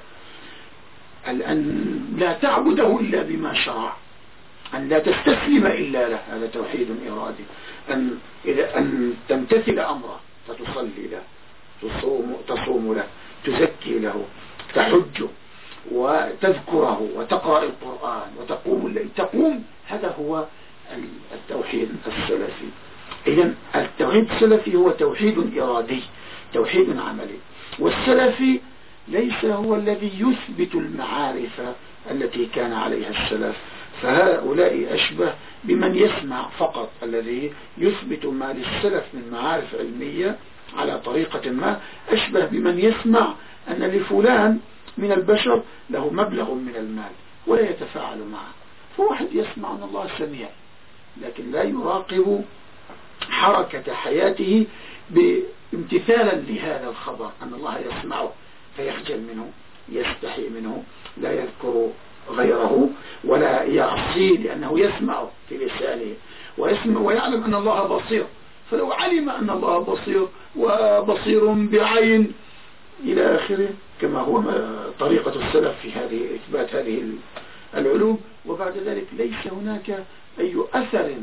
أن لا تعبده إلا بما شرع، أن لا تستسلم إلا له، هذا توحيد إرادي. أن, إذا أن تمتثل أمره فتصلي له، تصوم, تصوم له، تزكي له، تحج وتذكره وتقرأ القرآن وتقوم الليل تقوم. هذا هو التوحيد السلفي. إذن التوحيد السلفي هو توحيد إرادي، توحيد عملي. والسلفي ليس هو الذي يثبت المعارف التي كان عليها السلف، فهؤلاء أشبه بمن يسمع فقط، الذي يثبت ما للسلف من معارف علمية على طريقة ما، أشبه بمن يسمع أن لفلان من البشر له مبلغ من المال ولا يتفاعل معه. فواحد يسمع أن الله سميع لكن لا يراقب حركة حياته بامتثالا لهذا الخبر أن الله يسمعه، فيخجل منه، يستحي منه، لا يذكر غيره ولا يعصي لأنه يسمع في لسانه ويسمع ويعلم أن الله بصير. فلو علم أن الله بصير وبصير بعين إلى آخره كما هو طريقة السلف في هذه إثبات هذه العلوم، وبعد ذلك ليس هناك أي أثر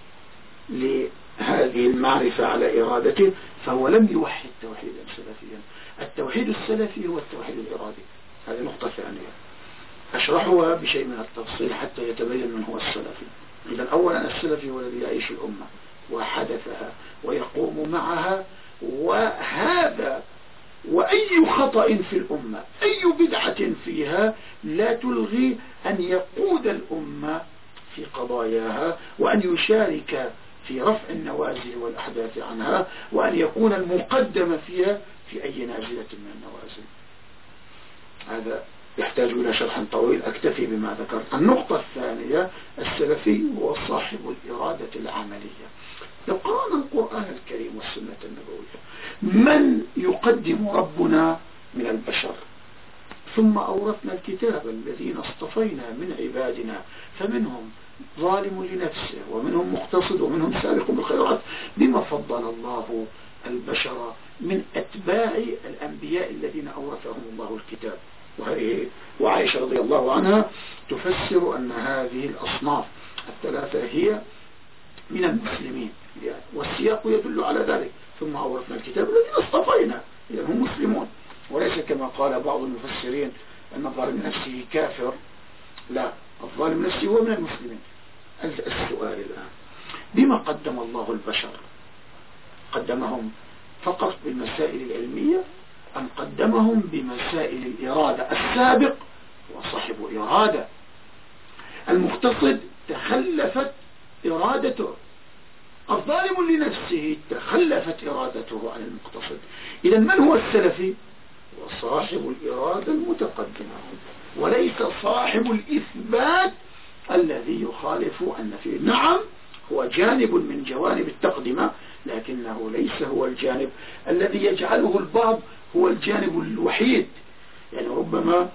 لهذه المعرفة على إرادته، فهو لم يوحد توحيدا سلفيا. التوحيد السلفي هو التوحيد الإرادي. هذه نقطة ثانية أشرحها بشيء من التفصيل حتى يتبين من هو السلفي. إذا أولا السلفي هو الذي يعيش الأمة وحدثها ويقوم معها، وهذا وأي خطأ في الأمة أي بدعة فيها لا تلغي أن يقود الأمة في قضاياها وأن يشارك في رفع النوازل والأحداث عنها وأن يكون المقدم فيها في أي نازلة من النوازل. هذا يحتاج إلى شرح طويل، أكتفي بما ذكرت. النقطة الثانية السلفي هو صاحب الإرادة العملية. لو قرأنا القرآن الكريم والسنة النبوية من يقدم ربنا من البشر؟ ثم أورثنا الكتاب الذين اصطفينا من عبادنا فمنهم ظالم لنفسه ومنهم مقتصد ومنهم سابق بالخيرات. بما فضل الله البشر من أتباع الأنبياء الذين أورثهم الله الكتاب؟ وهذه وعائشة رضي الله عنها تفسر أن هذه الأصناف الثلاثة هي من المسلمين، والسياق يدل على ذلك. ثم أورثنا الكتاب الذين اصطفينا، إذا هم مسلمون، وليس كما قال بعض المفسرين أن الظالم نفسه كافر. لا، الظالم نفسه هو من المسلمين. السؤال الآن بما قدم الله البشر؟ قدمهم فقط بالمسائل العلمية أم قدمهم بمسائل الإرادة؟ السابق وصاحب إرادة، المقتصد تخلفت إرادته، الظالم لنفسه تخلفت إرادته عن المقتصد. إذا من هو السلفي؟ وصاحب الإرادة المتقدمة، وليس صاحب الإثبات الذي يخالف أن فيه. نعم هو جانب من جوانب التقدمة، لكنه ليس هو الجانب الذي يجعله البعض هو الجانب الوحيد. يعني ربما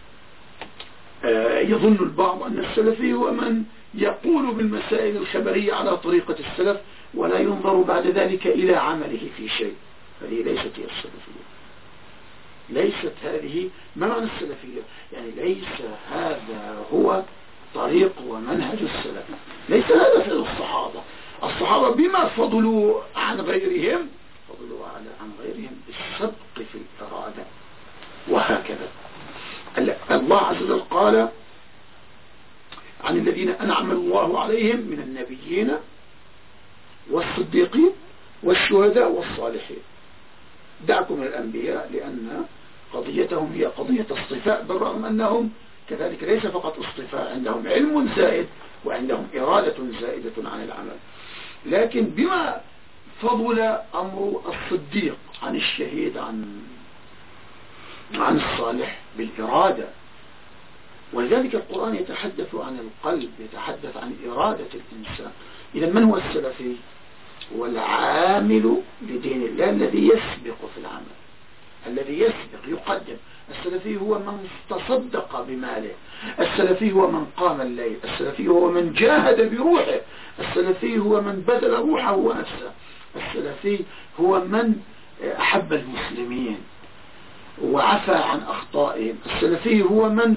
يظن البعض أن السلفي هو من يقول بالمسائل الخبرية على طريقة السلف ولا ينظر بعد ذلك إلى عمله في شيء. هذه ليست هي السلفية، ليست هذه. ما معنى السلفية؟ يعني ليس هذا هو طريق ومنهج السلف، ليس هذا فعل الصحابة. الصحابة بما فضلوا عن غيرهم فضلوا على عن غيرهم بالسبق في الإرادة. وهكذا الله عز وجل قال عن الذين أنعم الله عليهم من النبيين والصديقين والشهداء والصالحين. دعكم من الأنبياء لأن قضيتهم هي قضية اصطفاء، بالرغم أنهم كذلك ليس فقط اصطفاء، عندهم علم زائد وعندهم إرادة زائدة عن العمل. لكن بما فضل أمر الصديق عن الشهيد عن عن الصالح؟ بالإرادة. ولذلك القرآن يتحدث عن القلب، يتحدث عن إرادة الإنسان. إذا من هو السلفي؟ هو العامل لدين الله الذي يسبق في العمل، الذي يسبق يقدم. السلفي هو من تصدق بماله، السلفي هو من قام الليل، السلفي هو من جاهد بروحه، السلفي هو من بذل روحه ونفسه، السلفي هو من أحب المسلمين وعفى عن أخطائهم، السلفي هو من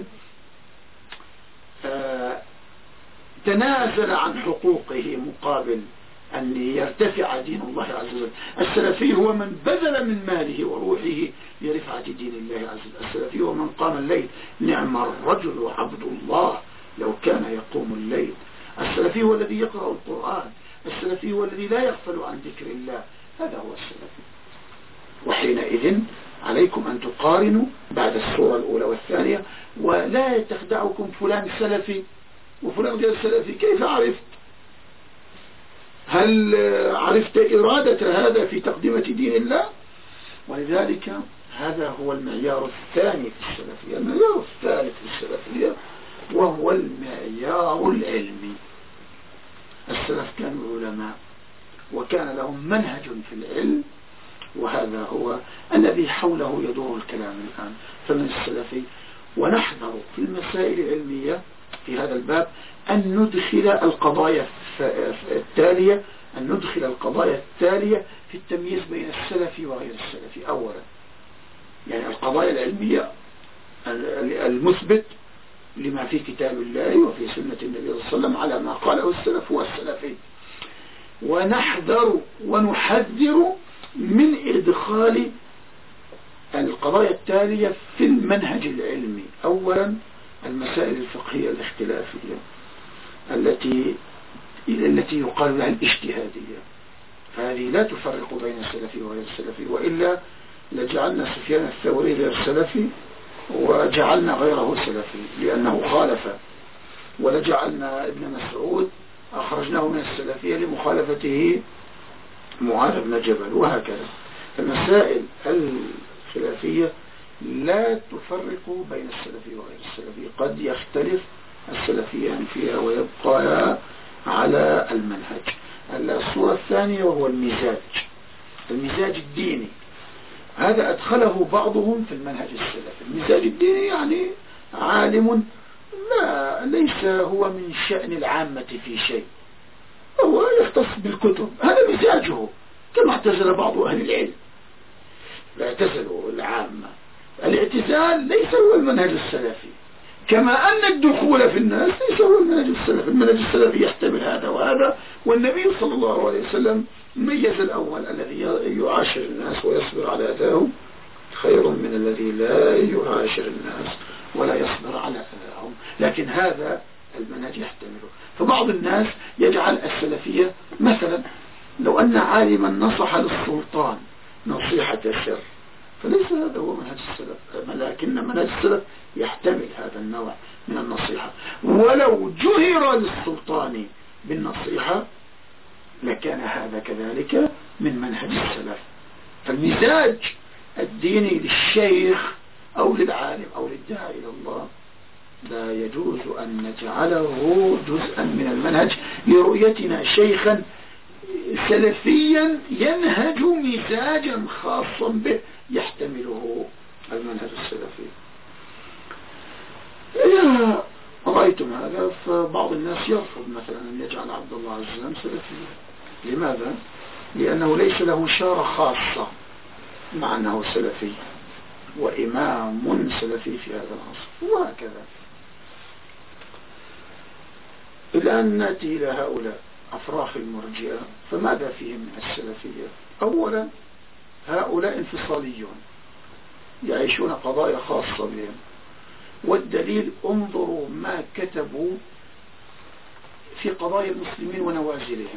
تنازل عن حقوقه مقابل أن يرتفع دين الله عز وجل. السلفي هو من بذل من ماله وروحه لرفعة دين الله عز وجل. السلفي هو من قام الليل. نعم الرجل عبد الله لو كان يقوم الليل. السلفي هو الذي يقرأ القرآن. السلفي هو الذي لا يغفل عن ذكر الله. هذا هو السلفي. وحينئذ عليكم أن تقارنوا بعد الصورة الأولى والثانية، ولا تخدعكم فلان سلفي وفلان غير سلفي. كيف عرفت؟ هل عرفت إرادة هذا في تقدمة دين الله؟ ولذلك هذا هو المعيار الثاني في السلفية. المعيار الثالث في السلفية وهو المعيار العلمي. السلف كانوا علماء وكان لهم منهج في العلم، وهذا هو الذي حوله يدور الكلام الآن. فمن السلفي ونحذر في المسائل العلمية في هذا الباب أن ندخل القضايا التالية أن ندخل القضايا التالية في التمييز بين السلفي وغير السلفي. أولا يعني القضايا العلمية المثبت لما في كتاب الله وفي سنة النبي صلى الله عليه وسلم على ما قاله السلف والسلفي، ونحذر ونحذر من إدخال القضايا التالية في المنهج العلمي. أولا المسائل الفقهية الاختلافية التي التي يقال لها الاجتهادية، فهذه لا تفرق بين السلفي وغير السلفي، وإلا لجعلنا سفيان الثوري غير سلفي وجعلنا غيره سلفي لأنه خالف، ولجعلنا ابن مسعود أخرجناه من السلفية لمخالفته معاذ بن جبل، وهكذا. المسائل الخلافية لا تفرق بين السلفي وغير السلفي، قد يختلف السلفيان فيها ويبقى على المنهج. الصورة الثانية وهو المزاج، المزاج الديني. هذا أدخله بعضهم في المنهج السلفي. المزاج الديني يعني عالم لا ليس هو من شأن العامة في شيء، هو يختص بالكتب، هذا مزاجه، كما اعتزل بعض أهل العلم لا اعتزلوا العامة. الاعتزال ليس هو المنهج السلفي، كما أن الدخول في الناس ليس هو المنهج السلفي. المنهج السلفي يحتمل هذا وهذا، والنبي صلى الله عليه وسلم ميز الأول الذي يعاشر الناس ويصبر على أذاهم خير من الذي لا يعاشر الناس ولا يصبر على أذاهم، لكن هذا المنهج يحتمله. فبعض الناس يجعل السلفية مثلا لو أن عالما نصح للسلطان نصيحة سر، فليس هذا هو منهج السلف، لكن منهج السلف يحتمل هذا النوع من النصيحة. ولو جهر للسلطان بالنصيحة لكان هذا كذلك من منهج السلف. فالمزاج الديني للشيخ أو للعالم أو للداعي إلى الله لا يجوز أن نجعله جزءا من المنهج لرؤيتنا شيخا سلفيا ينهج مزاجا خاصا به يحتمله المنهج السلفي. إذا رأيتم هذا فبعض الناس يرفض مثلا أن يجعل عبد الله عزام سلفيا. لماذا؟ لأنه ليس له شارة خاصة مع أنه سلفي وإمام سلفي في هذا العصر، وهكذا. الآن نأتي إلى هؤلاء أفراخ المرجئة، فماذا فيهم من السلفية؟ أولا هؤلاء انفصاليون يعيشون قضايا خاصة بهم، والدليل انظروا ما كتبوا في قضايا المسلمين ونوازلهم.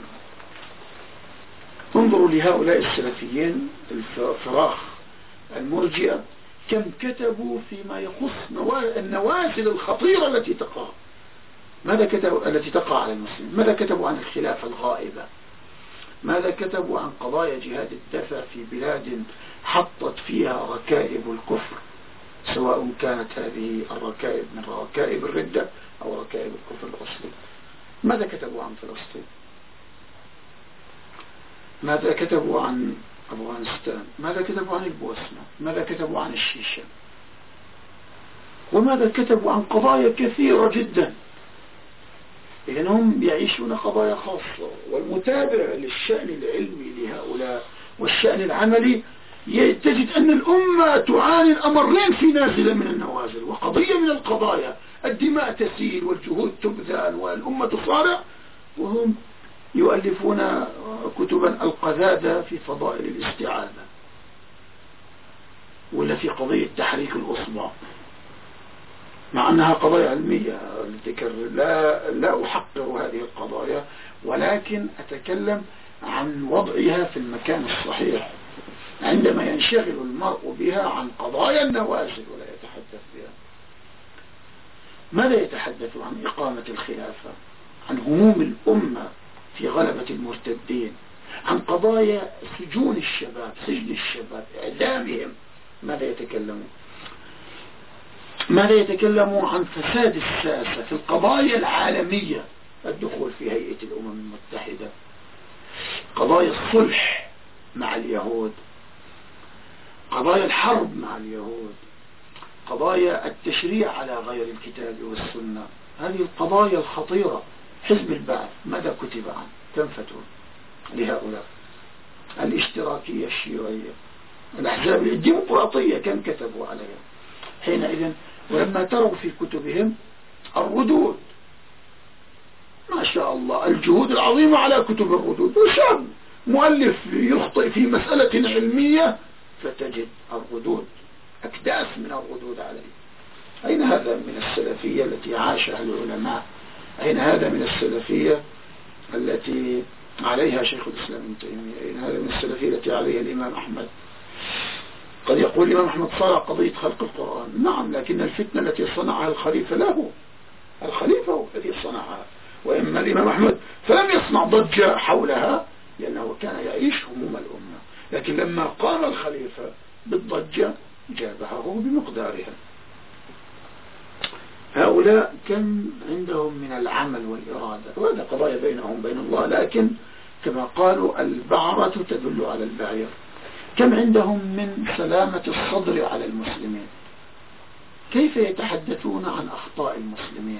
انظروا لهؤلاء السلفيين الفراخ المرجئة كم كتبوا فيما يخص النوازل الخطيرة التي تقع. ماذا كتبوا التي تقع على المسلمين؟ ماذا كتبوا عن الخلافة الغائبة؟ ماذا كتبوا عن قضايا جهاد الدفع في بلاد حطت فيها ركائب الكفر، سواء كانت هذه الركائب من ركائب الردة أو ركائب الكفر الأصلي؟ ماذا كتبوا عن فلسطين؟ ماذا كتبوا عن أفغانستان؟ ماذا كتبوا عن البوسنة؟ ماذا كتبوا عن الشيشان؟ وماذا كتبوا عن قضايا كثيرة جدا؟ لأنهم يعيشون قضايا خاصة. والمتابع للشأن العلمي لهؤلاء والشأن العملي تجد أن الأمة تعاني الأمرين في نازلة من النوازل، وقضية من القضايا الدماء تسيل والجهود تبذل والأمة تصارع، وهم يؤلفون كتبا القذاذة في فضائل الاستعاذة، ولا في قضية تحريك الأصبع، مع أنها قضايا علمية. لا, لا أحقر هذه القضايا، ولكن أتكلم عن وضعها في المكان الصحيح. عندما ينشغل المرء بها عن قضايا النوازل ولا يتحدث بها. ماذا يتحدث؟ عن إقامة الخلافة، عن هموم الأمة في غلبة المرتدين، عن قضايا سجون الشباب، سجن الشباب، إعدامهم. ماذا يتكلمون؟ ماذا يتكلمون؟ عن فساد الساسة في القضايا العالمية، الدخول في هيئة الأمم المتحدة، قضايا الصلح مع اليهود، قضايا الحرب مع اليهود، قضايا التشريع على غير الكتاب والسنة. هذه القضايا الخطيرة. حزب البعث ماذا كتب عنه؟ كم فتوى لهؤلاء؟ الاشتراكية الشيوعية، الأحزاب الديمقراطية كم كتبوا عليها؟ حينئذ ولما تروا في كتبهم الردود، ما شاء الله الجهود العظيمة على كتب الردود، وشاب مؤلف يخطئ في مسألة علمية فتجد الردود أكداس من الردود عليه. أين هذا من السلفية التي عاشها العلماء؟ أين هذا من السلفية التي عليها شيخ الإسلام ابن تيمية؟ أين هذا من السلفية التي عليها الإمام أحمد؟ قد يقول الإمام أحمد صنع قضية خلق القرآن، نعم، لكن الفتنة التي صنعها الخليفة له، الخليفة هو الذي صنعها، وإما الإمام أحمد فلم يصنع ضجة حولها لأنه كان يعيش هموم الأمة، لكن لما قام الخليفة بالضجة جابها بمقدارها. هؤلاء كم عندهم من العمل والإرادة، وهذا قضايا بينهم بين الله، لكن كما قالوا البعرة تدل على البعير. كم عندهم من سلامة الصدر على المسلمين، كيف يتحدثون عن أخطاء المسلمين،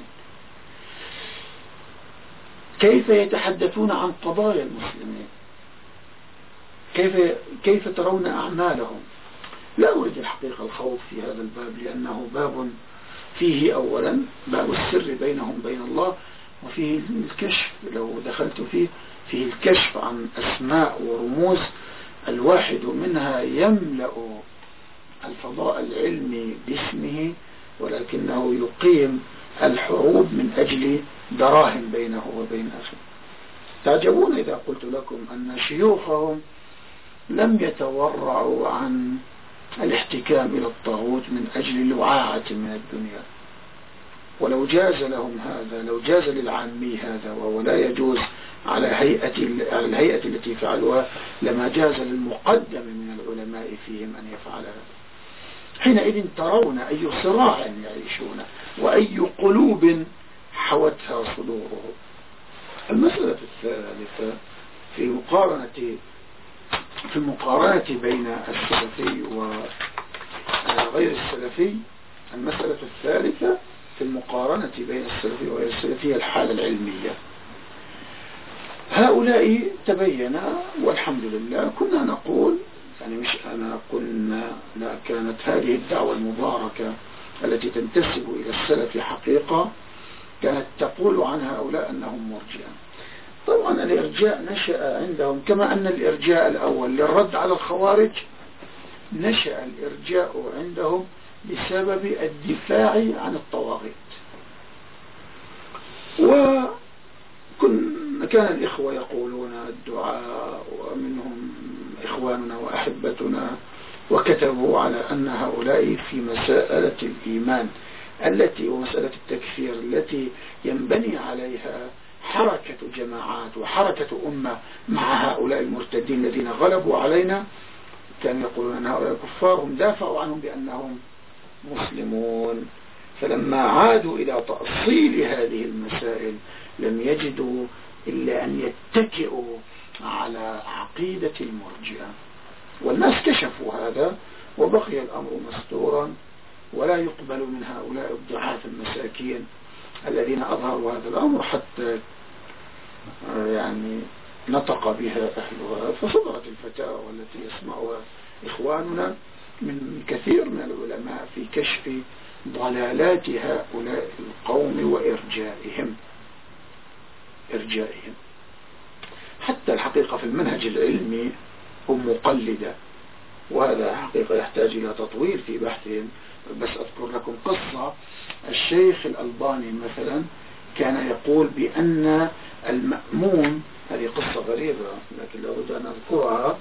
كيف يتحدثون عن قضايا المسلمين، كيف كيف ترون أعمالهم. لا أريد الحقيقة الخوض في هذا الباب، لأنه باب فيه أولا باب السر بينهم بين الله، وفيه الكشف، لو دخلت فيه فيه الكشف عن أسماء ورموز الواحد منها يملأ الفضاء العلمي باسمه، ولكنه يقيم الحروب من أجل دراهم بينه وبين أخيه. تعجبون إذا قلت لكم أن شيوخهم لم يتورعوا عن الاحتكام إلى الطاغوت من أجل الوعاعة من الدنيا، ولو جاز لهم هذا، لو جاز للعامي هذا وهو لا يجوز على هيئة على الهيئة التي فعلوها، لما جاز للمقدم من العلماء فيهم أن يفعل هذا. حينئذ ترون أي صراع يعيشون وأي قلوب حوتها صدورهم. المسألة الثالثة في مقارنة في المقارنة بين السلفي وغير السلفي، المسألة الثالثة في المقارنة بين السلفي وغير السلفي الحالة العلمية. هؤلاء تبين والحمد لله، كنا نقول يعني مش أنا كنا لا كانت هذه الدعوة المباركة التي تنتسب إلى السلف حقيقة كانت تقول عن هؤلاء أنهم مرجئة. طبعا الإرجاء نشأ عندهم كما أن الإرجاء الأول للرد على الخوارج، نشأ الإرجاء عندهم بسبب الدفاع عن الطواغيت. وكان كان الإخوة يقولون الدعاء، ومنهم إخواننا وأحبتنا، وكتبوا على أن هؤلاء في مسألة الإيمان التي ومسألة التكفير التي ينبني عليها حركة جماعات وحركة أمة مع هؤلاء المرتدين الذين غلبوا علينا، كانوا يقولون أن هؤلاء الكفار هم دافعوا عنهم بأنهم مسلمون. فلما عادوا إلى تأصيل هذه المسائل لم يجدوا إلا أن يتكئوا على عقيدة المرجئة، والناس كشفوا هذا وبقي الأمر مستورا، ولا يقبل من هؤلاء الضعاف المساكين الذين أظهروا هذا الأمر حتى يعني نطق بها أهلها. فصدرت الفتاوى التي يسمعها إخواننا من كثير من العلماء في كشف ضلالات هؤلاء القوم وإرجائهم إرجائهم حتى الحقيقة في المنهج العلمي هم مقلدة، وهذا حقيقة يحتاج إلى تطويل في بحثهم. بس أذكر لكم قصة. الشيخ الألباني مثلا كان يقول بأن المأموم، هذه قصة غريبة لكن لابد أن أذكرها،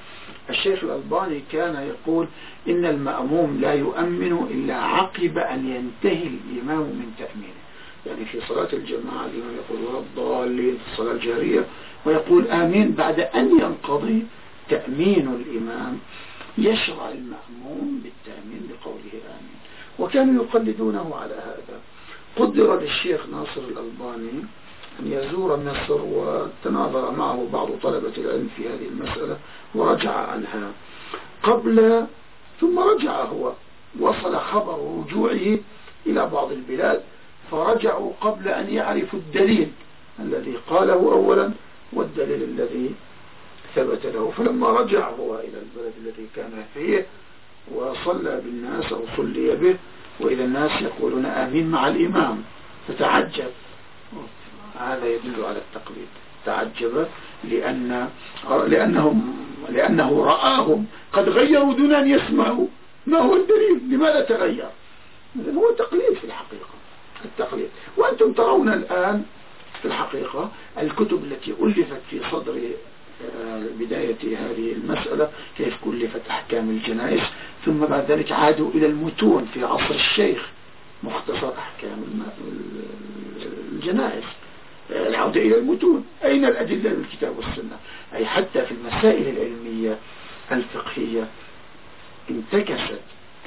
الشيخ الألباني كان يقول إن المأموم لا يؤمن إلا عقب أن ينتهي الإمام من تأمينه. يعني في صلاة الجماعة الإمام يقول ولا الضالين في الصلاة الجارية ويقول آمين بعد أن ينقضي تأمين الإمام، يشرع المأموم بالتأمين بقوله آمين، وكانوا يقلدونه على هذا. قدر للشيخ ناصر الألباني أن يزور مصر وتناظر معه بعض طلبة العلم في هذه المسألة ورجع عنها قبل، ثم رجع هو، وصل خبر رجوعه إلى بعض البلاد فرجعوا قبل أن يعرفوا الدليل الذي قاله أولا والدليل الذي ثبت له. فلما رجع هو إلى البلد الذي كان فيه وصلى بالناس أو صلي به وإذا الناس يقولون آمين مع الإمام فتعجب، هذا يدل على التقليد. تعجب لأن لأنهم لأنه رآهم قد غيروا دون أن يسمعوا ما هو الدليل، لماذا تغير؟ هو تقليد في الحقيقة، التقليد. وأنتم ترون الآن في الحقيقة الكتب التي ألفت في صدر بداية هذه المسألة، كيف كلفت أحكام الجنائز، ثم بعد ذلك عادوا إلى المتون في عصر الشيخ، مختصر أحكام الجنائز، العودة إلى المتون. أين الأدلة بالكتاب والسنة؟ أي حتى في المسائل العلمية الفقهية انتكست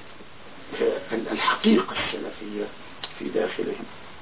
الحقيقة السلفية في داخلهم.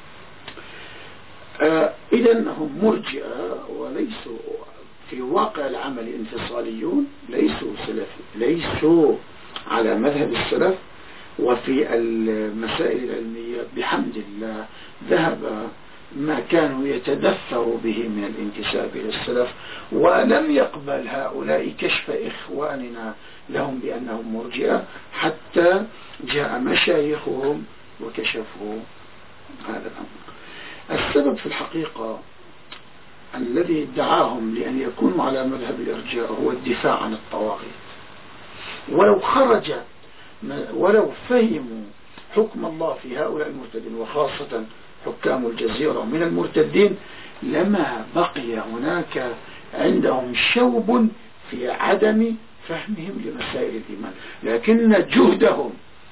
إذن هم مرجئة وليسوا في واقع العمل انفصاليون، ليسوا سلفي، ليسوا على مذهب السلف. وفي المسائل العلمية بحمد الله ذهب ما كانوا يتدثروا به من الانتساب إلى السلف، ولم يقبل هؤلاء كشف إخواننا لهم بأنهم مرجئة حتى جاء مشايخهم وكشفوا هذا الأمر. السبب في الحقيقة الذي دعاهم لأن يكونوا على مذهب الإرجاء هو الدفاع عن الطواغيت. ولو خرج ولو فهموا حكم الله في هؤلاء المرتدين وخاصة حكام الجزيرة من المرتدين لما بقي هناك عندهم شوب في عدم فهمهم لمسائل الإيمان. لكن جهدهم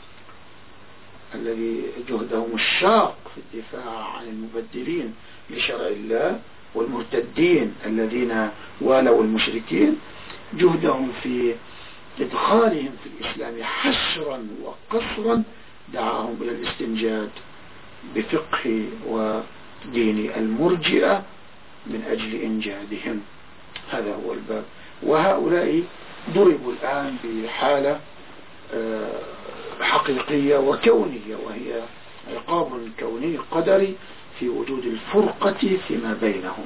الذي جهدهم الشاق في الدفاع عن المبدلين لشرع الله والمرتدين الذين والوا المشركين، جهدهم في إدخالهم في الإسلام حشرا وقصرا دعاهم إلى الاستنجاد بفقه ودين المرجئة من أجل إنجادهم. هذا هو الباب. وهؤلاء ضربوا الآن بحالة حقيقية وكونية، وهي عقاب كوني قدري في وجود الفرقة فيما بينهم.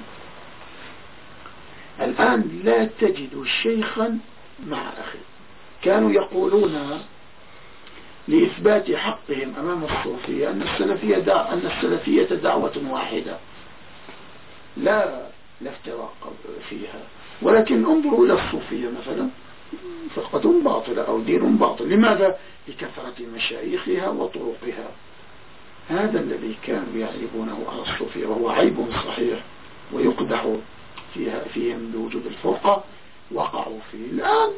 الآن لا تجد شيخا مع أخي. كانوا يقولون لإثبات حقهم أمام الصوفية أن السلفية دع... أن السلفية دعوة واحدة لا افتراق فيها، ولكن انظروا إلى الصوفية مثلا، فرقة باطلة أو دين باطل. لماذا؟ لكثرة مشايخها وطرقها. هذا الذي كانوا يعيبونه على الصوفية، وهو عيب صحيح ويقدح فيها فيهم بوجود الفرقة، وقعوا فيه. الآن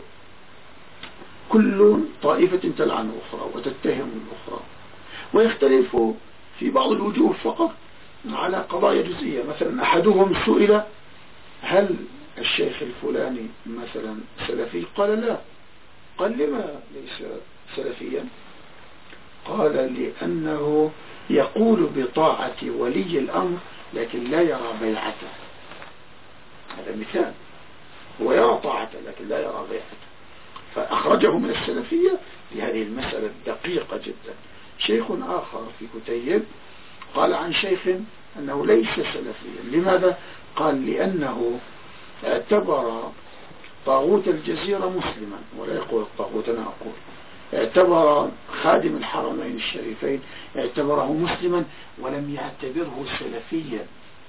كل طائفة تلعن أخرى وتتهم الأخرى، ويختلف في بعض الوجوه فقط على قضايا جزئية. مثلا أحدهم سئل هل الشيخ الفلاني مثلا سلفي؟ قال لا. قال لما ليس سلفيا؟ قال لأنه يقول بطاعة ولي الأمر لكن لا يرى بيعته. هذا مثال، هو يرى طاعته لكن لا يرى بيعته، فأخرجه من السلفية لهذه المسألة الدقيقة جدا. شيخ آخر في كتيب قال عن شيخ أنه ليس سلفيا. لماذا؟ قال لأنه اعتبر طاغوت الجزيرة مسلما، ولا يقول الطاغوت، أنا أقول اعتبر خادم الحرمين الشريفين اعتبره مسلما ولم يعتبره سلفيا،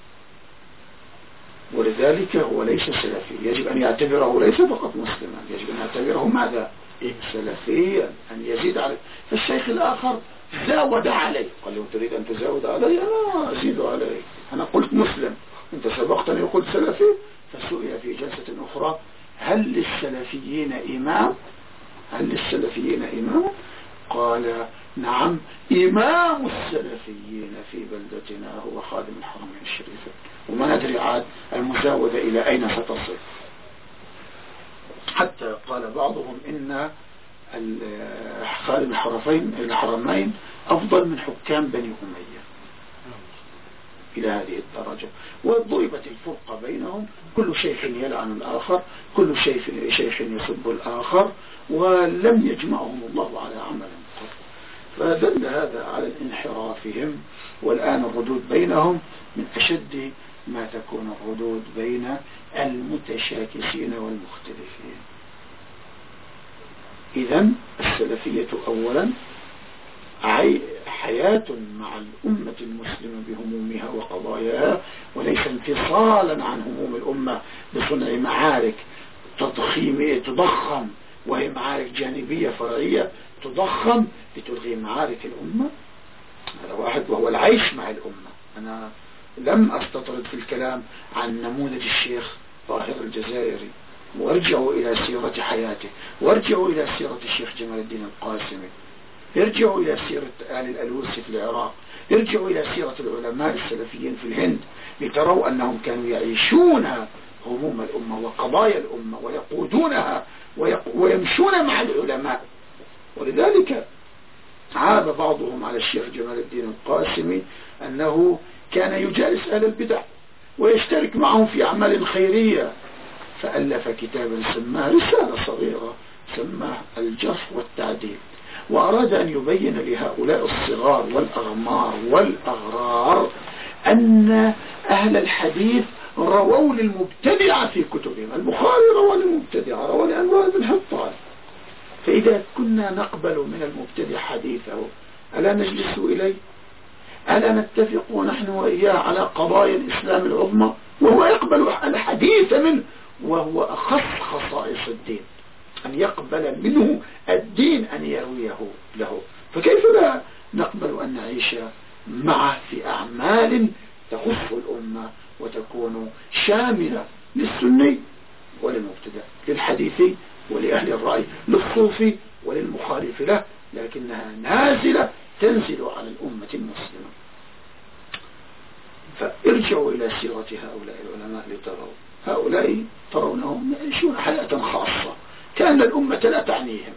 ولذلك هو ليس سلفي. يجب أن يعتبره ليس فقط مسلما، يجب أن يعتبره ماذا؟ إيه سلفيا، أن يزيد عليه. فالشيخ الآخر زاود عليه، قال له تريد أن تزاود علي؟ أنا أزيد عليه، أنا قلت مسلم، أنت سبقتني وقلت سلفي. فسئل في جلسة أخرى هل للسلفيين إمام؟ هل للسلفيين إمام؟ قال نعم، إمام السلفيين في بلدتنا هو خادم الحرمين الشريفين. وما ندري عاد المزاودة إلى أين ستصل، حتى قال بعضهم إن خادم الحرمين الحرمين أفضل من حكام بني أمية إلى هذه الدرجة. وضربت الفرقة بينهم، كل شيخ يلعن الآخر، كل شيخ شيخ يسب الآخر، ولم يجمعهم الله على عمل قط. فدل هذا على انحرافهم. والآن الردود بينهم من أشد ما تكون الردود بين المتشاكسين والمختلفين. إذن السلفية أولا حياة مع الأمة المسلمة بهمومها وقضاياها، وليس انفصالا عن هموم الأمة بصنع معارك تضخيمية تضخم، وهي معارك جانبية فرعية تضخم لتلغي معارك الأمة. هذا واحد، وهو العيش مع الأمة. أنا لم أستطرد في الكلام عن نموذج الشيخ طاهر الجزائري، وارجعوا إلى سيرة حياته، وارجعوا إلى سيرة الشيخ جمال الدين القاسمي، ارجعوا إلى سيرة آل الألوسي في العراق، ارجعوا إلى سيرة العلماء السلفيين في الهند، لتروا أنهم كانوا يعيشون هموم الأمة وقضايا الأمة ويقودونها ويمشون مع العلماء. ولذلك عاب بعضهم على الشيخ جمال الدين القاسمي أنه كان يجالس أهل البدع ويشترك معهم في أعمال خيرية، فألف كتابا سماه رسالة صغيرة سماه الجرح والتعديل، وأراد أن يبين لهؤلاء الصغار والأغمار والأغرار أن أهل الحديث رووا للمبتدعة في كتبهم. البخاري روى للمبتدعة، روى لأنواع بن حطان. فإذا كنا نقبل من المبتدع حديثه ألا نجلس إليه؟ ألا نتفق نحن وإياه على قضايا الإسلام العظمى؟ وهو يقبل الحديث منه، وهو أخص خصائص الدين أن يقبل منه الدين أن يرويه له. فكيف لا نقبل أن نعيش معه في أعمال تخص الأمة وتكون شاملة للسني وللمبتدع، للحديثي ولأهل الرأي، للصوفي وللمخالف له، لكنها نازلة تنزل على الأمة المسلمة. فارجعوا إلى سيرة هؤلاء العلماء لتروا هؤلاء ترونهم يعيشون حياة خاصة كأن الأمة لا تعنيهم.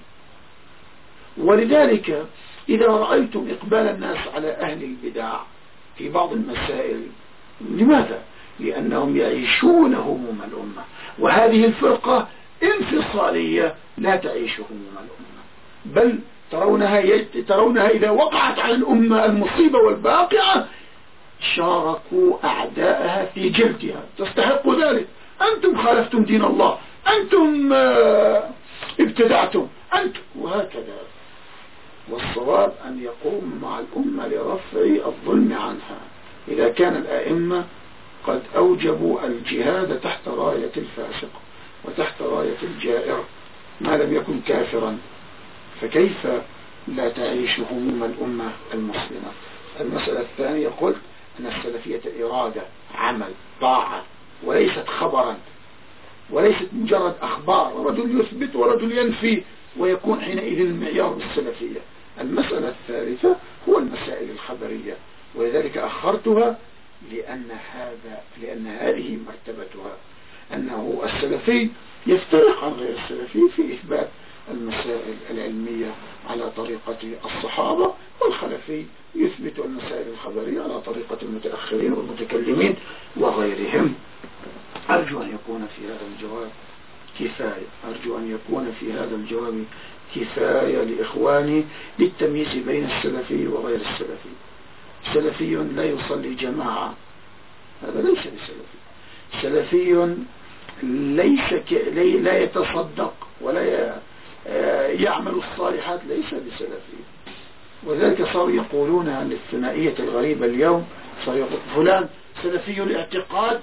ولذلك إذا رأيتم إقبال الناس على أهل البدع في بعض المسائل، لماذا؟ لأنهم يعيشون هموم الأمة، وهذه الفرقة انفصالية لا تعيش هموم الأمة، بل ترونها, يج... ترونها إذا وقعت على الأمة المصيبة والباقعة شاركوا أعداءها في جلدها، تستحق ذلك. أنتم خالفتم دين الله، أنتم ابتدعتم، أنتم، وهكذا. والصواب أن يقوم مع الأمة لرفع الظلم عنها. إذا كان الأئمة قد أوجبوا الجهاد تحت راية الفاسق وتحت راية الجائر ما لم يكن كافرا، فكيف لا تعيش هموم الأمة المسلمة؟ المسألة الثانية قلت أن السلفية إرادة، عمل، طاعة، وليست خبرا، وليست مجرد أخبار، رجل يثبت ورجل ينفي ويكون حينئذ المعيار بالسلفية. المسألة الثالثة هو المسائل الخبرية، ولذلك أخرتها لأن هذا لأن هذه مرتبتها، أنه السلفي يفترق عن غير السلفي في إثبات المسائل العلمية على طريقة الصحابة، والخلفي يثبت المسائل الخبرية على طريقة المتأخرين والمتكلمين وغيرهم. أرجو أن يكون في هذا الجواب كفاية أرجو أن يكون في هذا الجواب كفاية لإخواني للتمييز بين السلفي وغير السلفي. سلفي لا يصلي جماعة، هذا ليس بسلفي. سلفي ليس ك... لي... لا يتصدق ولا يعمل الصالحات، ليس بسلفي. وذلك صاروا يقولون عن الثنائية الغريبة اليوم، صار يقول فلان سلفي الاعتقاد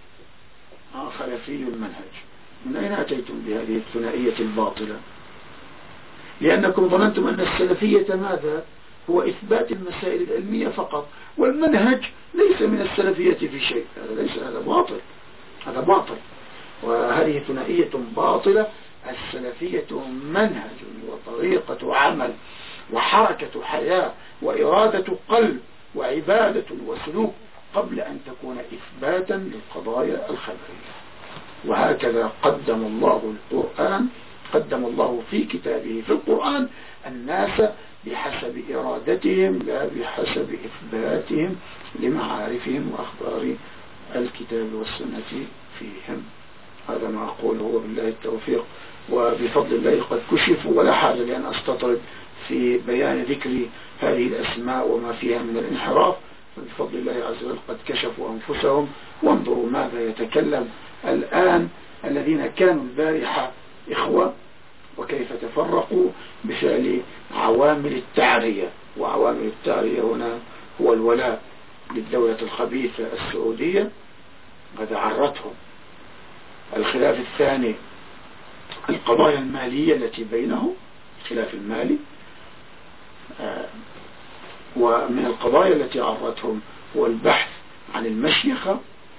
آه خلفي المنهج. من أين أتيتم بهذه الثنائية الباطلة؟ لأنكم ظننتم أن السلفية ماذا؟ هو إثبات المسائل العلمية فقط، والمنهج ليس من السلفية في شيء. هذا ليس هذا باطل هذا باطل وهذه ثنائية باطلة. السلفية منهج وطريقة عمل وحركة حياة وإرادة قلب وعبادة وسلوك قبل أن تكون إثباتا للقضايا الخلقية. وهكذا قدم الله القرآن، قدم الله في كتابه في القرآن الناس بحسب إرادتهم لا بحسب إثباتهم لمعارفهم وأخبار الكتاب والسنة فيهم. هذا ما أقوله وبالله التوفيق، وبفضل الله قد كشفوا، ولا حاجة لأن أستطرد في بيان ذكر هذه الأسماء وما فيها من الانحراف. بفضل الله عز وجل قد كشفوا أنفسهم، وانظروا ماذا يتكلم الآن الذين كانوا البارحة إخوة وكيف تفرقوا بفعل عوامل التعرية. وعوامل التعرية هنا هو الولاء للدولة الخبيثة السعودية، هذا عرتهم. الخلاف الثاني القضايا المالية التي بينهم، الخلاف المالي. آه ومن القضايا التي عرتهم هو البحث عن المشيخة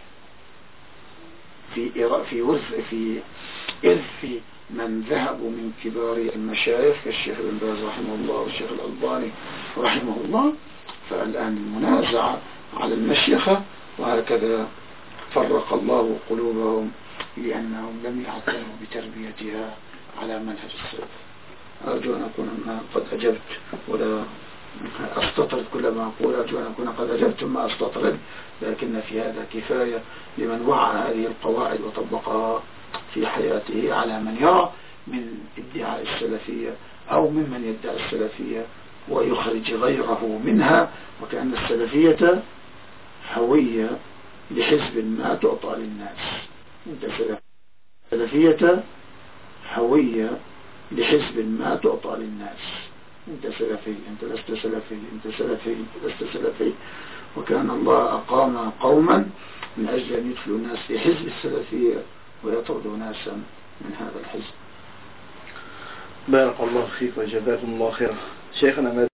في في ورث في إرث من ذهبوا من كبار المشايخ كالشيخ ابن باز رحمه الله والشيخ الألباني رحمه الله. فالآن المنازعة على المشيخة، وهكذا فرق الله قلوبهم لأنهم لم يعتنوا بتربيتها على منهج السلف. أرجو أن أكون قد أجبت، ولا أستطرد كل ما أقول، أرجو أن أكون قد أجبت ما أستطرد، لكن في هذا كفاية لمن وعى هذه القواعد وطبقها في حياته على من يرى من ادعاء السلفية أو ممن يدعي السلفية ويخرج غيره منها، وكأن السلفية هوية لحزب ما تعطى للناس. انت سلفية هوية لحزب ما تعطى للناس. انت سلفي، انت لست سلفي، انت سلفي، انت لست سلفي. وكان الله أقام قوما من أجل أن يدخلوا الناس في حزب السلفية ويطردوا ناسا من هذا الحزب. بارك الله فيك وجزاكم الله خيرا. شيخنا